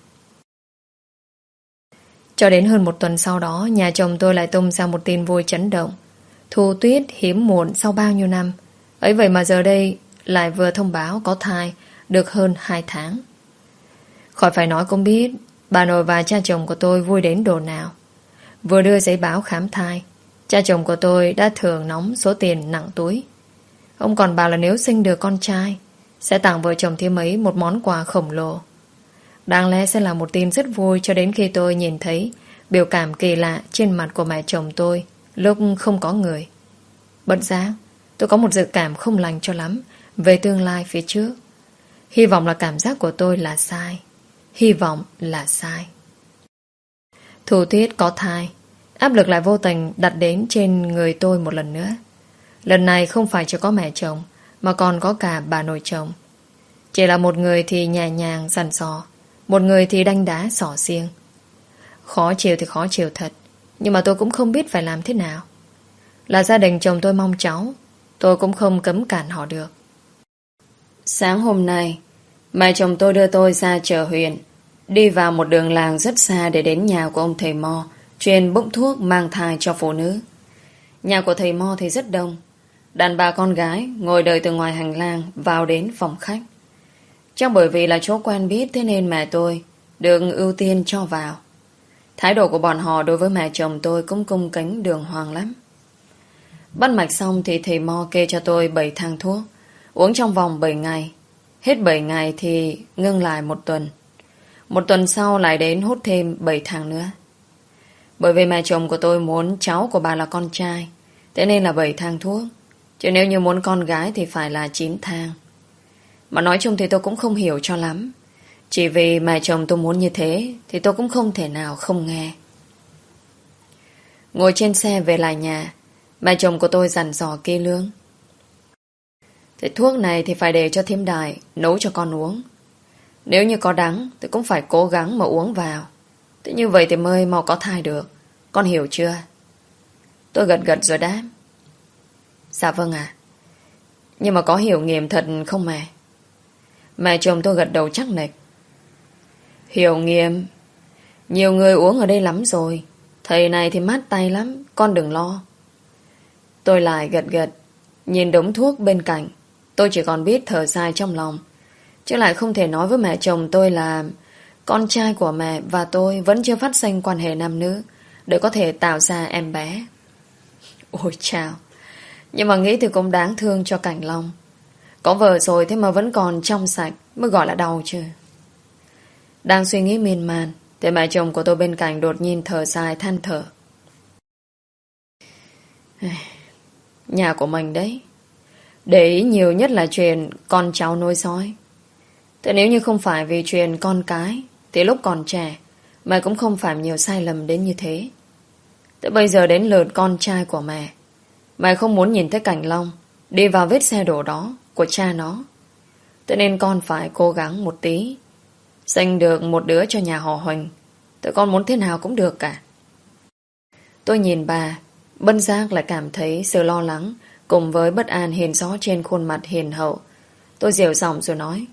Cho đến hơn một tuần sau đó, nhà chồng tôi lại tung ra một tin vui chấn động. Thu Tuyết hiếm muộn sau bao nhiêu năm, ấy vậy mà giờ đây lại vừa thông báo có thai được hơn hai tháng. Khỏi phải nói cũng biết bà nội và cha chồng của tôi vui đến độ nào. Vừa đưa giấy báo khám thai, cha chồng của tôi đã thưởng nóng số tiền nặng túi. Ông còn bảo là nếu sinh được con trai sẽ tặng vợ chồng thêm ấy một món quà khổng lồ. Đáng lẽ sẽ là một tin rất vui, cho đến khi tôi nhìn thấy biểu cảm kỳ lạ trên mặt của mẹ chồng tôi lúc không có người. Bất giác tôi có một dự cảm không lành cho lắm về tương lai phía trước. Hy vọng là cảm giác của tôi là sai. Hy vọng là sai. Thu Tuyết có thai, áp lực lại vô tình đặt đến trên người tôi một lần nữa. Lần này không phải chỉ có mẹ chồng, mà còn có cả bà nội chồng. Chỉ là một người thì nhẹ nhàng dằn dò, một người thì đanh đá xỏ xiêng. Khó chịu thì khó chịu thật, nhưng mà tôi cũng không biết phải làm thế nào. Là gia đình chồng tôi mong cháu, tôi cũng không cấm cản họ được. Sáng hôm nay, mẹ chồng tôi đưa tôi ra chợ huyện, đi vào một đường làng rất xa để đến nhà của ông thầy Mo, chuyên bốc thuốc mang thai cho phụ nữ. Nhà của thầy Mo thì rất đông. Đàn bà con gái ngồi đợi từ ngoài hành lang vào đến phòng khách. Chắc bởi vì là chỗ quen biết, thế nên mẹ tôi được ưu tiên cho vào. Thái độ của bọn họ đối với mẹ chồng tôi cũng cung kính đường hoàng lắm. Bắt mạch xong thì thầy Mo kê cho tôi bảy thang thuốc, uống trong vòng bảy ngày. Hết bảy ngày thì ngưng lại một tuần. Một tuần sau lại đến hút thêm bảy thang nữa. Bởi vì mẹ chồng của tôi muốn cháu của bà là con trai, thế nên là bảy thang thuốc. Chứ nếu như muốn con gái thì phải là chín thang. Mà nói chung thì tôi cũng không hiểu cho lắm. Chỉ vì mẹ chồng tôi muốn như thế thì tôi cũng không thể nào không nghe. Ngồi trên xe về lại nhà, mẹ chồng của tôi dặn dò kỹ lưỡng. Thế thuốc này thì phải để cho thím Đại nấu cho con uống. Nếu như có đắng thì cũng phải cố gắng mà uống vào. Thế như vậy thì mới mau có thai được. Con hiểu chưa? Tôi gật gật rồi đáp. Dạ vâng ạ. Nhưng mà có hiểu nghiệm thật không mẹ? Mẹ chồng tôi gật đầu chắc nịch. Hiểu nghiệm? Nhiều người uống ở đây lắm rồi. Thầy này thì mát tay lắm, con đừng lo. Tôi lại gật gật, nhìn đống thuốc bên cạnh. Tôi chỉ còn biết thở dài trong lòng, chứ lại không thể nói với mẹ chồng tôi là con trai của mẹ và tôi vẫn chưa phát sinh quan hệ nam nữ để có thể tạo ra em bé. Ôi chào. Nhưng mà nghĩ thì cũng đáng thương cho Cảnh Long. Có vợ rồi thế mà vẫn còn trong sạch mới gọi là đau chứ. Đang suy nghĩ miên man thì mẹ chồng của tôi bên cạnh đột nhiên thở dài than thở. Nhà của mình đấy, để ý nhiều nhất là chuyện con cháu nối dõi. Thế nếu như không phải vì chuyện con cái thì lúc còn trẻ mẹ cũng không phạm nhiều sai lầm đến như thế. Thế bây giờ đến lượt con trai của mẹ, mẹ không muốn nhìn thấy Cảnh Long đi vào vết xe đổ đó của cha nó. Thế nên con phải cố gắng một tí, sinh được một đứa cho nhà họ Huỳnh. Thế con muốn thế nào cũng được cả. Tôi nhìn bà, bất giác lại cảm thấy sự lo lắng cùng với bất an hiện rõ trên khuôn mặt hiền hậu. Tôi dịu giọng rồi nói.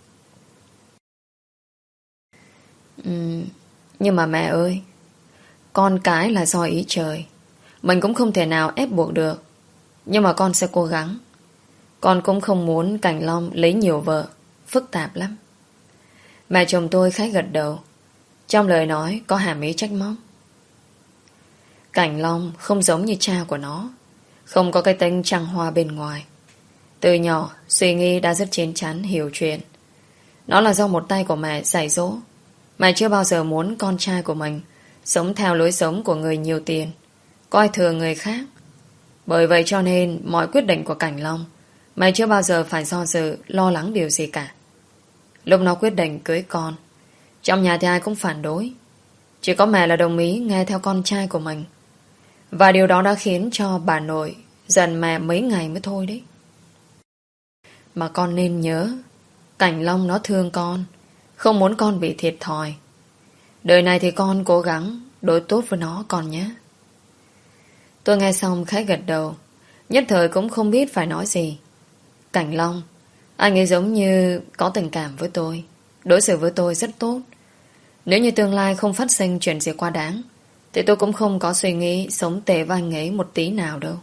uhm, Nhưng mà mẹ ơi, con cái là do ý trời, mình cũng không thể nào ép buộc được. Nhưng mà con sẽ cố gắng. Con cũng không muốn Cảnh Long lấy nhiều vợ, phức tạp lắm. Mẹ chồng tôi khẽ gật đầu, trong lời nói có hàm ý trách móc. Cảnh Long không giống như cha của nó, không có cái tính trăng hoa bên ngoài. Từ nhỏ suy nghĩ đã rất chín chắn hiểu chuyện. Nó là do một tay của mẹ dạy dỗ. Mẹ chưa bao giờ muốn con trai của mình sống theo lối sống của người nhiều tiền, coi thường người khác. Bởi vậy cho nên mọi quyết định của Cảnh Long mẹ chưa bao giờ phải do dự lo lắng điều gì cả. Lúc nó quyết định cưới con, trong nhà thì ai cũng phản đối, chỉ có mẹ là đồng ý nghe theo con trai của mình. Và điều đó đã khiến cho bà nội giận mẹ mấy ngày mới thôi đấy. Mà con nên nhớ, Cảnh Long nó thương con, không muốn con bị thiệt thòi. Đời này thì con cố gắng đối tốt với nó con nhé. Tôi nghe xong khẽ gật đầu, nhất thời cũng không biết phải nói gì. Cảnh Long, anh ấy giống như có tình cảm với tôi, đối xử với tôi rất tốt. Nếu như tương lai không phát sinh chuyện gì quá đáng thì tôi cũng không có suy nghĩ sống tệ với anh ấy một tí nào đâu.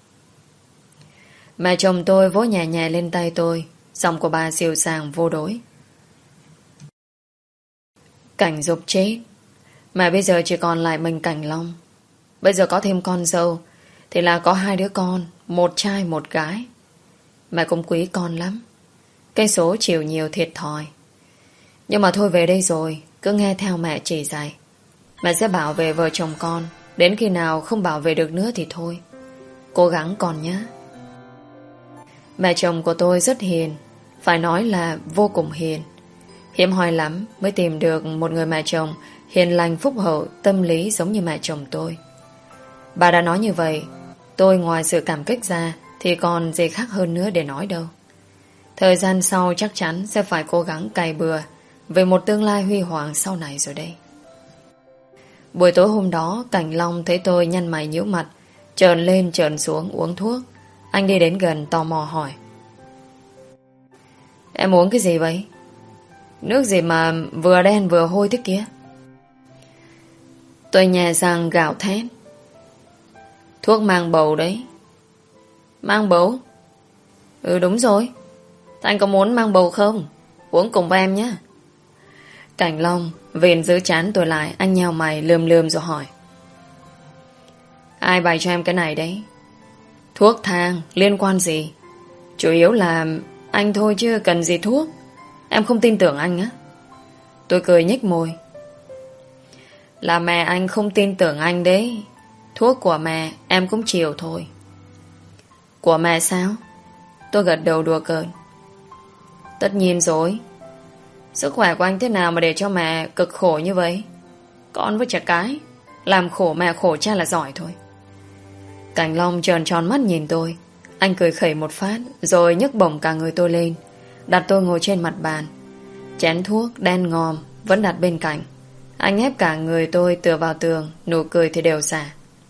Mẹ chồng tôi vỗ nhẹ nhẹ lên tay tôi, giọng của bà dịu dàng vô đối. Cảnh Dục chết, mà bây giờ chỉ còn lại mình Cảnh Long. Bây giờ có thêm con dâu thì là có hai đứa con, một trai một gái. Mẹ cũng quý con lắm, cái số chịu nhiều thiệt thòi. Nhưng mà thôi về đây rồi, cứ nghe theo mẹ chỉ dạy. Mẹ sẽ bảo vệ vợ chồng con, đến khi nào không bảo vệ được nữa thì thôi. Cố gắng con nhé. Mẹ chồng của tôi rất hiền, phải nói là vô cùng hiền. Hiếm hoi lắm mới tìm được một người mẹ chồng hiền lành phúc hậu, tâm lý giống như mẹ chồng tôi. Bà đã nói như vậy, tôi ngoài sự cảm kích ra thì còn gì khác hơn nữa để nói đâu. Thời gian sau chắc chắn sẽ phải cố gắng cày bừa về một tương lai huy hoàng sau này rồi đây. Buổi tối hôm đó, Cảnh Long thấy tôi nhăn mày nhíu mặt, trợn lên trợn xuống uống thuốc. Anh đi đến gần tò mò hỏi. Em uống cái gì vậy? Nước gì mà vừa đen vừa hôi thế kia? Tôi nhè răng gào thét. Thuốc mang bầu đấy. Mang bầu? Ừ đúng rồi. Thế anh có muốn mang bầu không? Uống cùng với em nhé. Cảnh Long vền giữ chán tôi lại. Anh nheo mày lườm lườm rồi hỏi. Ai bày cho em cái này đấy? Thuốc thang liên quan gì? Chủ yếu là anh thôi chứ cần gì thuốc. Em không tin tưởng anh á. Tôi cười nhếch môi. Là mẹ anh không tin tưởng anh đấy. Thuốc của mẹ em cũng chịu thôi. Của mẹ sao? Tôi gật đầu đùa cợt. Tất nhiên rồi. Sức khỏe của anh thế nào mà để cho mẹ cực khổ như vậy? Con với trẻ cái, làm khổ mẹ khổ cha là giỏi thôi. Cảnh Long tròn tròn mắt nhìn tôi. Anh cười khẩy một phát, rồi nhấc bổng cả người tôi lên, đặt tôi ngồi trên mặt bàn. Chén thuốc đen ngòm vẫn đặt bên cạnh. Anh ép cả người tôi tựa vào tường, nụ cười thì đều xả.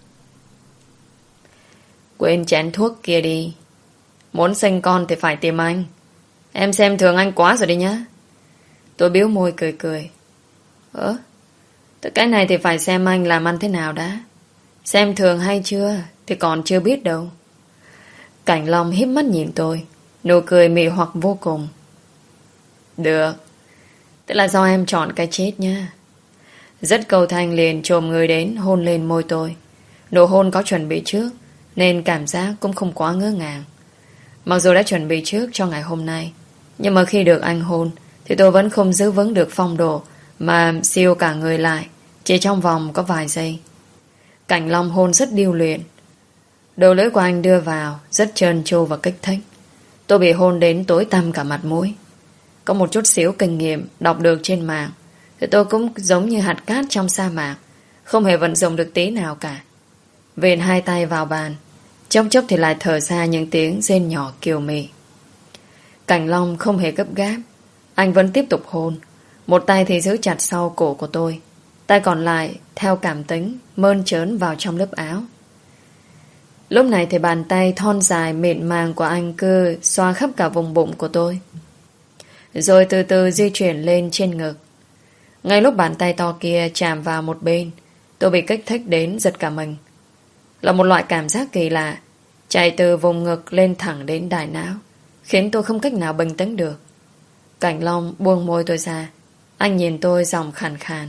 Quên chén thuốc kia đi. Muốn sinh con thì phải tìm anh. Em xem thường anh quá rồi đi nhá. Tôi biếu môi cười cười. Ơ, tất cái này thì phải xem anh làm ăn thế nào đã. Xem thường hay chưa thì còn chưa biết đâu. Cảnh Long híp mắt nhìn tôi, nụ cười mị hoặc vô cùng. Được. Tức là do em chọn cái chết nha. Rất cầu thanh liền chồm người đến hôn lên môi tôi. Nụ hôn có chuẩn bị trước, nên cảm giác cũng không quá ngỡ ngàng. Mặc dù đã chuẩn bị trước cho ngày hôm nay, nhưng mà khi được anh hôn thì tôi vẫn không giữ vững được phong độ, mà siêu cả người lại chỉ trong vòng có vài giây. Cảnh Long hôn rất điêu luyện. Đầu lưỡi của anh đưa vào rất trơn tru và kích thích. Tôi bị hôn đến tối tăm cả mặt mũi. Có một chút xíu kinh nghiệm đọc được trên mạng thì tôi cũng giống như hạt cát trong sa mạc, không hề vận dụng được tí nào cả. Vền hai tay vào bàn, chốc chốc thì lại thở ra những tiếng rên nhỏ kiều mị. Cảnh Long không hề gấp gáp. Anh vẫn tiếp tục hôn. Một tay thì giữ chặt sau cổ của tôi, tay còn lại theo cảm tính mơn trớn vào trong lớp áo. Lúc này thì bàn tay thon dài mịn màng của anh cứ xoa khắp cả vùng bụng của tôi, rồi từ từ di chuyển lên trên ngực. Ngay lúc bàn tay to kia chạm vào một bên, tôi bị kích thích đến giật cả mình. Là một loại cảm giác kỳ lạ chạy từ vùng ngực lên thẳng đến đại não, khiến tôi không cách nào bình tĩnh được. Cảnh Long buông môi tôi ra. Anh nhìn tôi giọng khàn khàn.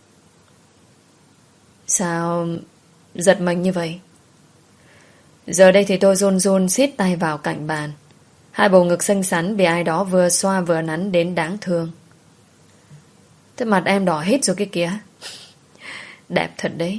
Sao giật mình như vậy? Giờ đây thì tôi run run siết tay vào cạnh bàn. Hai bầu ngực xinh xắn bị ai đó vừa xoa vừa nắn đến đáng thương. Thế mặt em đỏ hết rồi cái kìa. Đẹp thật đấy.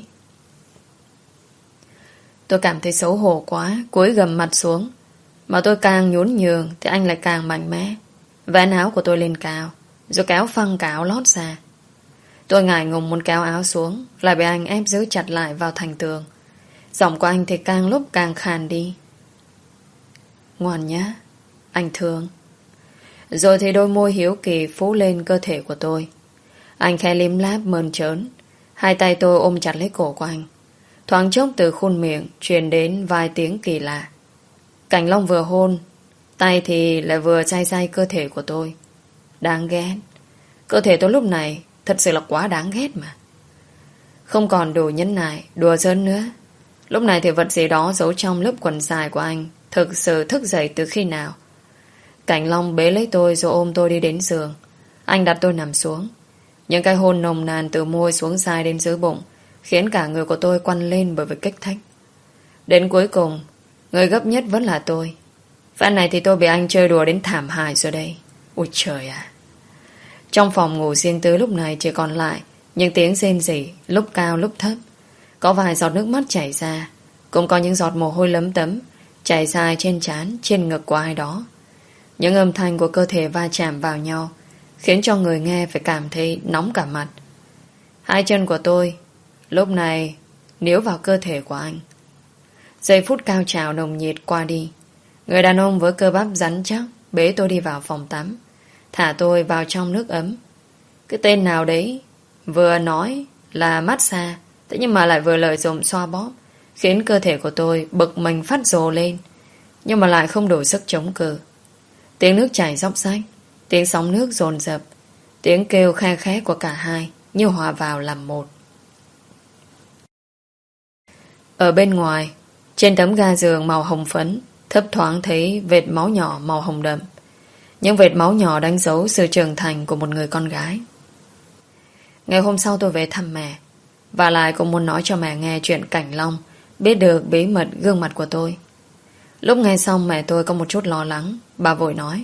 Tôi cảm thấy xấu hổ quá, cúi gầm mặt xuống. Mà tôi càng nhún nhường thì anh lại càng mạnh mẽ. Vén áo của tôi lên cao, rồi kéo phăng cả áo lót ra. Tôi ngại ngùng muốn kéo áo xuống, lại bị anh ép giữ chặt lại vào thành tường. Giọng của anh thì càng lúc càng khàn đi. Ngoan nhá, anh thương. Rồi thì đôi môi hiếu kỳ phú lên cơ thể của tôi. Anh khẽ liếm láp mơn trớn. Hai tay tôi ôm chặt lấy cổ của anh. Thoáng chốc từ khuôn miệng truyền đến vài tiếng kỳ lạ. Cảnh Long vừa hôn, tay thì lại vừa chai chai cơ thể của tôi. Đáng ghét. Cơ thể tôi lúc này thật sự là quá đáng ghét mà. Không còn đủ nhẫn nại đùa giỡn nữa. Lúc này thì vật gì đó giấu trong lớp quần dài của anh thực sự thức dậy từ khi nào. Cảnh Long bế lấy tôi rồi ôm tôi đi đến giường. Anh đặt tôi nằm xuống. Những cái hôn nồng nàn từ môi xuống dài đến dưới bụng khiến cả người của tôi quằn lên bởi vì kích thích. Đến cuối cùng, người gấp nhất vẫn là tôi. Phen này thì tôi bị anh chơi đùa đến thảm hại rồi đây. Ôi trời ạ. Trong phòng ngủ riêng tư lúc này chỉ còn lại những tiếng rên rỉ lúc cao lúc thấp. Có vài giọt nước mắt chảy ra, cũng có những giọt mồ hôi lấm tấm chảy dài trên trán, trên ngực của ai đó. Những âm thanh của cơ thể va chạm vào nhau khiến cho người nghe phải cảm thấy nóng cả mặt. Hai chân của tôi lúc này níu vào cơ thể của anh. Giây phút cao trào nồng nhiệt qua đi, người đàn ông với cơ bắp rắn chắc bế tôi đi vào phòng tắm, thả tôi vào trong nước ấm. Cái tên nào đấy vừa nói là massage, thế nhưng mà lại vừa lợi dụng xoa bóp, khiến cơ thể của tôi bực mình phát rồ lên, nhưng mà lại không đủ sức chống cự. Tiếng nước chảy róc rách, Tiếng sóng nước dồn dập, tiếng kêu khe khẽ của cả hai như hòa vào làm một. Ở bên ngoài, trên tấm ga giường màu hồng phấn, thấp thoáng thấy vệt máu nhỏ màu hồng đậm. Những vệt máu nhỏ đánh dấu sự trưởng thành của một người con gái. Ngày hôm sau tôi về thăm mẹ, và lại cũng muốn nói cho mẹ nghe chuyện Cảnh Long biết được bí mật gương mặt của tôi. Lúc nghe xong mẹ tôi có một chút lo lắng. Bà vội nói: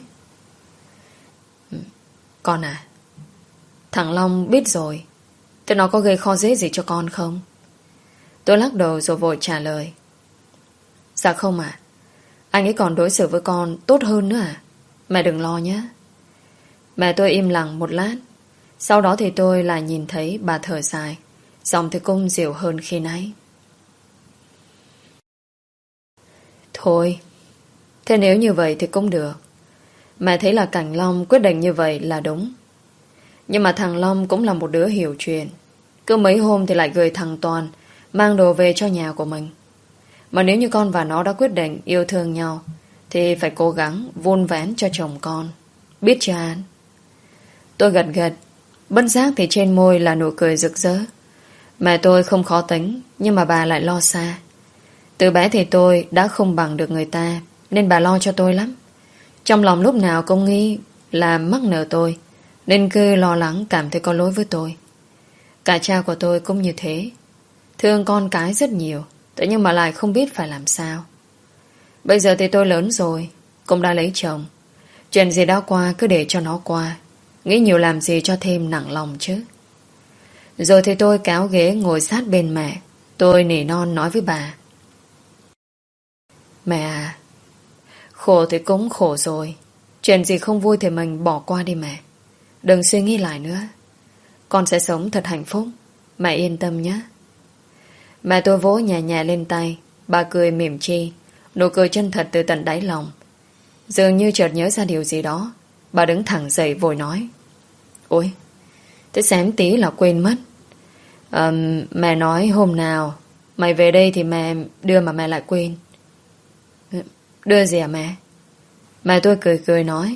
Con à, thằng Long biết rồi, thế nó có gây khó dễ gì cho con không? Tôi lắc đầu rồi vội trả lời: Dạ không ạ. Anh ấy còn đối xử với con tốt hơn nữa à? Mẹ đừng lo nhé. Mẹ tôi im lặng một lát. Sau đó thì tôi lại nhìn thấy bà thở dài, giọng thì cũng dịu hơn khi nãy. Thôi, thế nếu như vậy thì cũng được. Mẹ thấy là Cảnh Long quyết định như vậy là đúng. Nhưng mà thằng Long cũng là một đứa hiểu chuyện. Cứ mấy hôm thì lại gửi thằng Toàn mang đồ về cho nhà của mình. Mà nếu như con và nó đã quyết định yêu thương nhau thì phải cố gắng vun vén cho chồng con. Biết chưa An? Tôi gật gật. Bất giác thì trên môi là nụ cười rực rỡ. Mẹ tôi không khó tính, nhưng mà bà lại lo xa. Từ bé thì tôi đã không bằng được người ta, nên bà lo cho tôi lắm. Trong lòng lúc nào cũng nghĩ là mắc nợ tôi, nên cứ lo lắng cảm thấy có lỗi với tôi. Cả cha của tôi cũng như thế. Thương con cái rất nhiều, thế nhưng mà lại không biết phải làm sao. Bây giờ thì tôi lớn rồi, cũng đã lấy chồng. Chuyện gì đã qua cứ để cho nó qua. Nghĩ nhiều làm gì cho thêm nặng lòng chứ. Rồi thì tôi kéo ghế ngồi sát bên mẹ. Tôi nỉ non nói với bà: Mẹ à, khổ thì cũng khổ rồi. Chuyện gì không vui thì mình bỏ qua đi mẹ. Đừng suy nghĩ lại nữa. Con sẽ sống thật hạnh phúc. Mẹ yên tâm nhé. Mẹ tôi vỗ nhẹ nhẹ lên tay. Bà cười mỉm chi, nụ cười chân thật từ tận đáy lòng. Dường như chợt nhớ ra điều gì đó, bà đứng thẳng dậy vội nói: Ôi, thế xém tí là quên mất. à, Mẹ nói hôm nào mày về đây thì mẹ đưa mà mẹ lại quên. Đưa gì à mẹ? Mẹ tôi cười cười nói: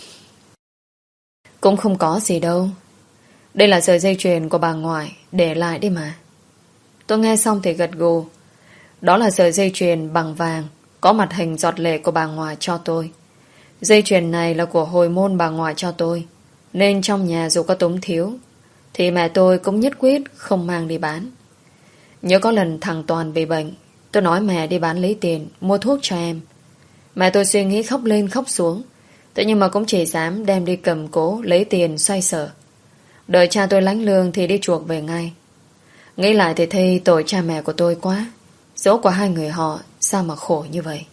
Cũng không có gì đâu. Đây là sợi dây chuyền của bà ngoại để lại đi mà. Tôi nghe xong thì gật gù. Đó là sợi dây chuyền bằng vàng, có mặt hình giọt lệ của bà ngoại cho tôi. Dây chuyền này là của hồi môn bà ngoại cho tôi, nên trong nhà dù có túng thiếu thì mẹ tôi cũng nhất quyết không mang đi bán. Nhớ có lần thằng Toàn bị bệnh, tôi nói mẹ đi bán lấy tiền mua thuốc cho em. Mẹ tôi suy nghĩ khóc lên khóc xuống, thế nhưng mà cũng chỉ dám đem đi cầm cố lấy tiền xoay sở. Đợi cha tôi lãnh lương thì đi chuộc về ngay. Nghĩ lại thì thấy tội cha mẹ của tôi quá. Dẫu của hai người họ sao mà khổ như vậy.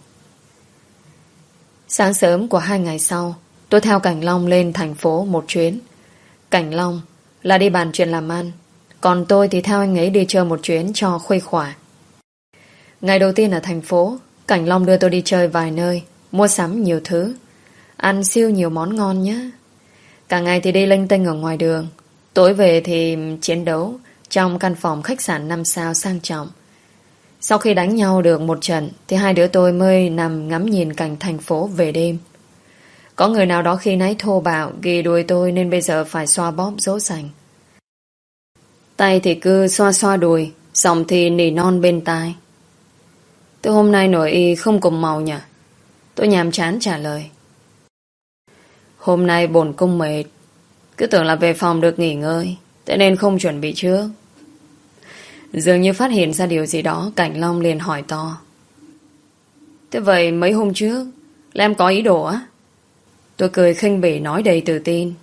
Sáng sớm của hai ngày sau, tôi theo Cảnh Long lên thành phố một chuyến. Cảnh Long là đi bàn chuyện làm ăn, còn tôi thì theo anh ấy đi chơi một chuyến cho khuây khỏa. Ngày đầu tiên ở thành phố, Cảnh Long đưa tôi đi chơi vài nơi, mua sắm nhiều thứ, ăn siêu nhiều món ngon nhé. Cả ngày thì đi lênh tênh ở ngoài đường. Tối về thì chiến đấu trong căn phòng khách sạn năm sao sang trọng. Sau khi đánh nhau được một trận thì hai đứa tôi mới nằm ngắm nhìn cảnh thành phố về đêm. Có người nào đó khi nãy thô bạo ghi đuôi tôi, nên bây giờ phải xoa bóp dỗ dành. Tay thì cứ xoa xoa đùi, giọng thì nỉ non bên tai: Từ hôm nay nội y không cùng màu nhỉ? Tôi nhàm chán trả lời: Hôm nay bổn cung mệt, cứ tưởng là về phòng được nghỉ ngơi, thế nên không chuẩn bị trước. Dường như phát hiện ra điều gì đó, Cảnh Long liền hỏi to: Thế vậy mấy hôm trước là em có ý đồ á? Tôi cười khinh bỉ nói đầy tự tin: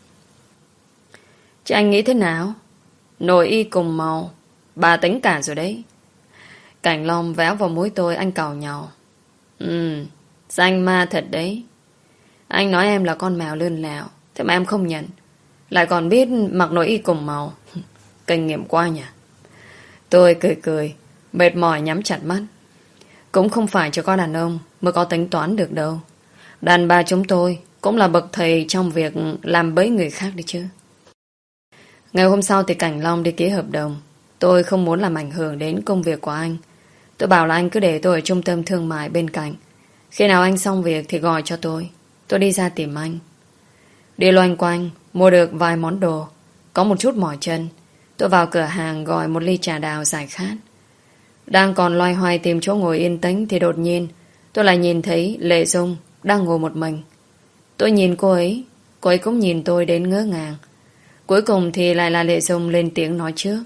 Chứ anh nghĩ thế nào? Nội y cùng màu, bà tính cả rồi đấy. Cảnh Long véo vào mũi tôi, anh càu nhàu: Ừ, danh ma thật đấy. Anh nói em là con mèo lươn lẹo, thế mà em không nhận, lại còn biết mặc nội y cùng màu. Kinh nghiệm quá nhỉ. Tôi cười cười, mệt mỏi nhắm chặt mắt. Cũng không phải chỉ có đàn ông mới có tính toán được đâu. Đàn bà chúng tôi cũng là bậc thầy trong việc làm bẫy người khác đấy chứ. Ngày hôm sau thì Cảnh Long đi ký hợp đồng. Tôi không muốn làm ảnh hưởng đến công việc của anh. Tôi bảo là anh cứ để tôi ở trung tâm thương mại bên cạnh. Khi nào anh xong việc thì gọi cho tôi. Tôi đi ra tìm anh. Đi loanh quanh, mua được vài món đồ. Có một chút mỏi chân. Tôi vào cửa hàng gọi một ly trà đào giải khát. Đang còn loay hoay tìm chỗ ngồi yên tĩnh thì đột nhiên tôi lại nhìn thấy Lệ Dung đang ngồi một mình. Tôi nhìn cô ấy, cô ấy cũng nhìn tôi đến ngỡ ngàng. Cuối cùng thì lại là Lệ Dung lên tiếng nói trước.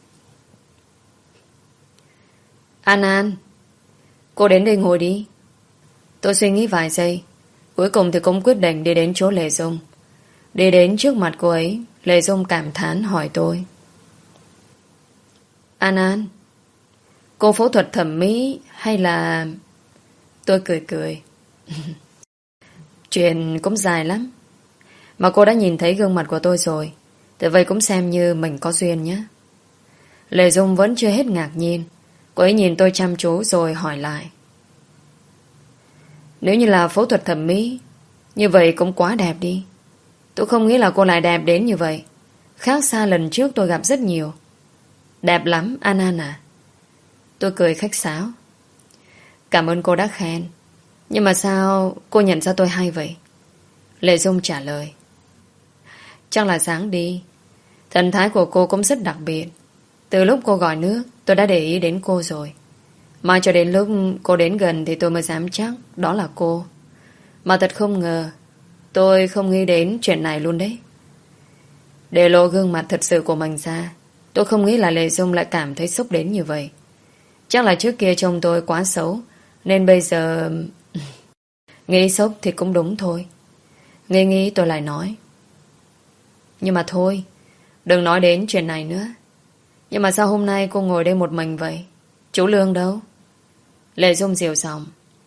An An, cô đến đây ngồi đi. Tôi suy nghĩ vài giây. Cuối cùng thì cũng quyết định đi đến chỗ Lệ Dung. Đi đến trước mặt cô ấy, Lệ Dung cảm thán hỏi tôi. An An, cô phẫu thuật thẩm mỹ hay là... Tôi cười cười. Chuyện cũng dài lắm. Mà cô đã nhìn thấy gương mặt của tôi rồi, thì vậy cũng xem như mình có duyên nhé. Lệ Dung vẫn chưa hết ngạc nhiên. Cô ấy nhìn tôi chăm chú rồi hỏi lại. Nếu như là phẫu thuật thẩm mỹ, như vậy cũng quá đẹp đi. Tôi không nghĩ là cô lại đẹp đến như vậy. Khác xa lần trước tôi gặp rất nhiều. Đẹp lắm An An à. Tôi cười khách sáo. Cảm ơn cô đã khen. Nhưng mà sao cô nhận ra tôi hay vậy? Lệ Dung trả lời. Chắc là sáng đi. Thần thái của cô cũng rất đặc biệt. Từ lúc cô gọi nước, tôi đã để ý đến cô rồi. Mai cho đến lúc cô đến gần thì tôi mới dám chắc đó là cô. Mà thật không ngờ, tôi không nghĩ đến chuyện này luôn đấy. Để lộ gương mặt thật sự của mình ra, tôi không nghĩ là Lệ Dung lại cảm thấy xúc đến như vậy. Chắc là trước kia trông tôi quá xấu, nên bây giờ... nghĩ xấu thì cũng đúng thôi. Nghĩ nghĩ tôi lại nói. Nhưng mà thôi, đừng nói đến chuyện này nữa. Nhưng mà sao hôm nay cô ngồi đây một mình vậy? Chú Lương đâu? Lệ Dung dịu giọng.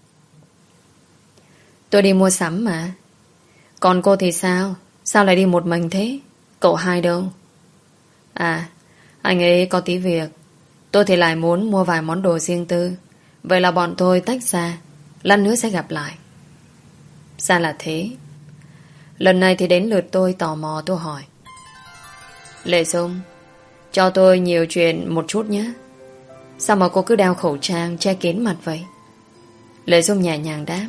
Tôi đi mua sắm mà. Còn cô thì sao? Sao lại đi một mình thế? Cậu hai đâu? À, anh ấy có tí việc. Tôi thì lại muốn mua vài món đồ riêng tư. Vậy là bọn tôi tách ra. Lát nữa sẽ gặp lại. Sao là thế? Lần này thì đến lượt tôi tò mò tôi hỏi. Lệ Dung, cho tôi nhiều chuyện một chút nhé. Sao mà cô cứ đeo khẩu trang che kín mặt vậy? Lệ Dung nhẹ nhàng đáp.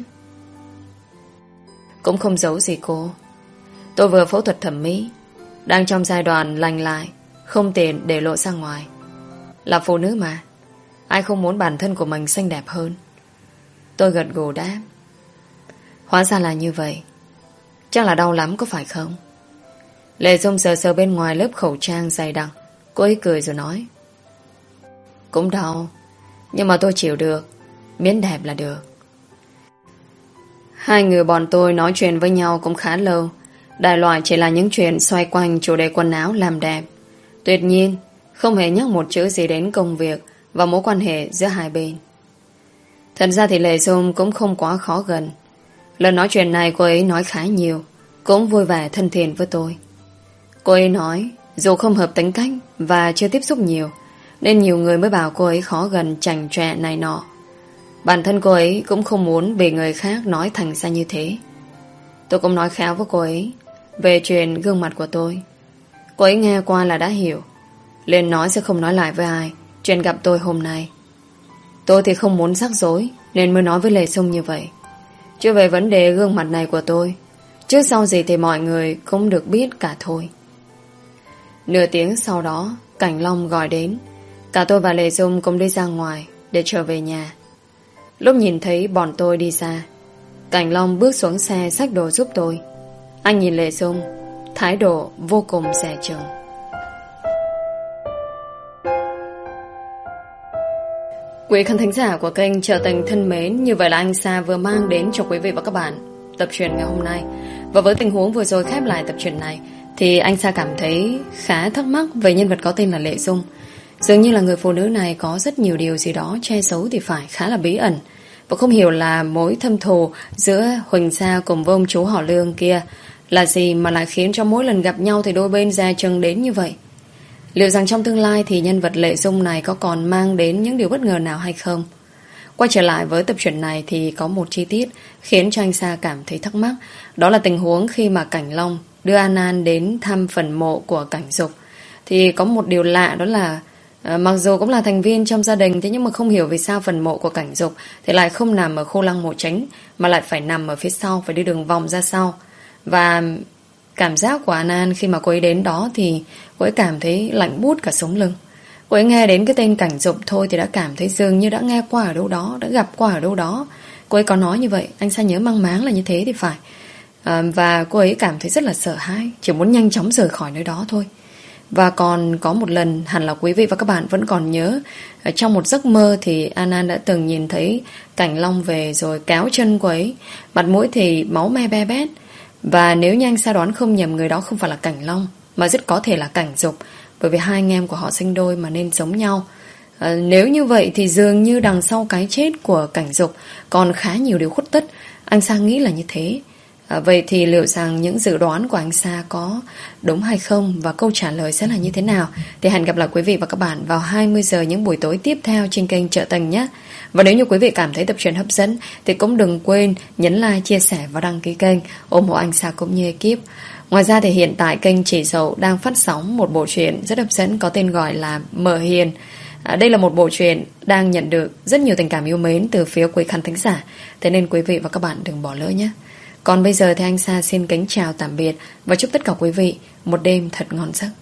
Cũng không giấu gì cô. Tôi vừa phẫu thuật thẩm mỹ, đang trong giai đoạn lành lại, không tiện để lộ ra ngoài. Là phụ nữ mà, ai không muốn bản thân của mình xinh đẹp hơn. Tôi gật gù đáp. Hóa ra là như vậy. Chắc là đau lắm có phải không? Lệ Dung sờ sờ bên ngoài lớp khẩu trang dày đặc. Cô ấy cười rồi nói. Cũng đau, nhưng mà tôi chịu được. Miễn đẹp là được. Hai người bọn tôi nói chuyện với nhau cũng khá lâu. Đại loại chỉ là những chuyện xoay quanh chủ đề quần áo làm đẹp. Tuyệt nhiên không hề nhắc một chữ gì đến công việc và mối quan hệ giữa hai bên. Thật ra thì Lệ Dung cũng không quá khó gần. Lần nói chuyện này cô ấy nói khá nhiều, cũng vui vẻ thân thiện với tôi. Cô ấy nói dù không hợp tính cách và chưa tiếp xúc nhiều, nên nhiều người mới bảo cô ấy khó gần chảnh chọe này nọ. Bản thân cô ấy cũng không muốn bị người khác nói thành ra như thế. Tôi cũng nói khéo với cô ấy về chuyện gương mặt của tôi. Cô ấy nghe qua là đã hiểu, liền nói sẽ không nói lại với ai chuyện gặp tôi hôm nay. Tôi thì không muốn rắc rối, nên mới nói với Lệ Dung như vậy. Chứ về vấn đề gương mặt này của tôi, trước sau gì thì mọi người cũng được biết cả thôi. Nửa tiếng sau đó, Cảnh Long gọi đến. Cả tôi và Lệ Dung cùng đi ra ngoài để trở về nhà. Lúc nhìn thấy bọn tôi đi xa, Cảnh Long bước xuống xe xách đồ giúp tôi. Anh nhìn Lệ Dung, thái độ vô cùng dè chừng. Quý khán thính giả của kênh Chợ Tình thân mến, như vậy là anh Sa vừa mang đến cho quý vị và các bạn tập truyện ngày hôm nay. Và với tình huống vừa rồi khép lại tập truyện này, thì anh Sa cảm thấy khá thắc mắc về nhân vật có tên là Lệ Dung. Dường như là người phụ nữ này có rất nhiều điều gì đó che giấu thì phải, khá là bí ẩn. Và không hiểu là mối thâm thù giữa Huỳnh Sa cùng với ông chú họ Lương kia là gì mà lại khiến cho mỗi lần gặp nhau thì đôi bên dè chừng đến như vậy. Liệu rằng trong tương lai thì nhân vật Lệ Dung này có còn mang đến những điều bất ngờ nào hay không? Quay trở lại với tập truyện này thì có một chi tiết khiến cho anh Sa cảm thấy thắc mắc. Đó là tình huống khi mà Cảnh Long đưa An An đến thăm phần mộ của Cảnh Dục. Thì có một điều lạ, đó là à, mặc dù cũng là thành viên trong gia đình, thế nhưng mà không hiểu vì sao phần mộ của Cảnh Dục thì lại không nằm ở khu lăng mộ chính, mà lại phải nằm ở phía sau, phải đi đường vòng ra sau. Và Cảm giác của An An khi mà cô ấy đến đó thì cô ấy cảm thấy lạnh buốt cả sống lưng. Cô ấy nghe đến cái tên Cảnh Dục thôi thì đã cảm thấy dường như đã nghe qua ở đâu đó, đã gặp qua ở đâu đó. Cô ấy có nói như vậy, anh Sa nhớ mang máng là như thế thì phải. à, Và cô ấy cảm thấy rất là sợ hãi, chỉ muốn nhanh chóng rời khỏi nơi đó thôi. Và còn có một lần hẳn là quý vị và các bạn vẫn còn nhớ, trong một giấc mơ thì An An đã từng nhìn thấy Cảnh Long về rồi kéo chân cô ấy, mặt mũi thì máu me be bét. Và nếu như anh Sa đoán không nhầm, người đó không phải là Cảnh Long mà rất có thể là Cảnh Dục, bởi vì hai anh em của họ sinh đôi mà nên giống nhau. à, Nếu như vậy thì dường như đằng sau cái chết của Cảnh Dục còn khá nhiều điều khuất tất. Anh Sa nghĩ là như thế. à, Vậy thì liệu rằng những dự đoán của anh Sa có đúng hay không, và câu trả lời sẽ là như thế nào, thì hẹn gặp lại quý vị và các bạn vào hai mươi giờ những buổi tối tiếp theo trên kênh Chợ Tình nhé. Và nếu như quý vị cảm thấy tập truyện hấp dẫn thì cũng đừng quên nhấn like, chia sẻ và đăng ký kênh, ủng hộ anh Sa cũng như ekip. Ngoài ra thì hiện tại kênh Chị Dậu đang phát sóng một bộ truyện rất hấp dẫn có tên gọi là Mờ Hiền. à, Đây là một bộ truyện đang nhận được rất nhiều tình cảm yêu mến từ phía quý khán thính giả, thế nên quý vị và các bạn đừng bỏ lỡ nhé. Còn bây giờ thì anh Sa xin kính chào tạm biệt và chúc tất cả quý vị một đêm thật ngon giấc.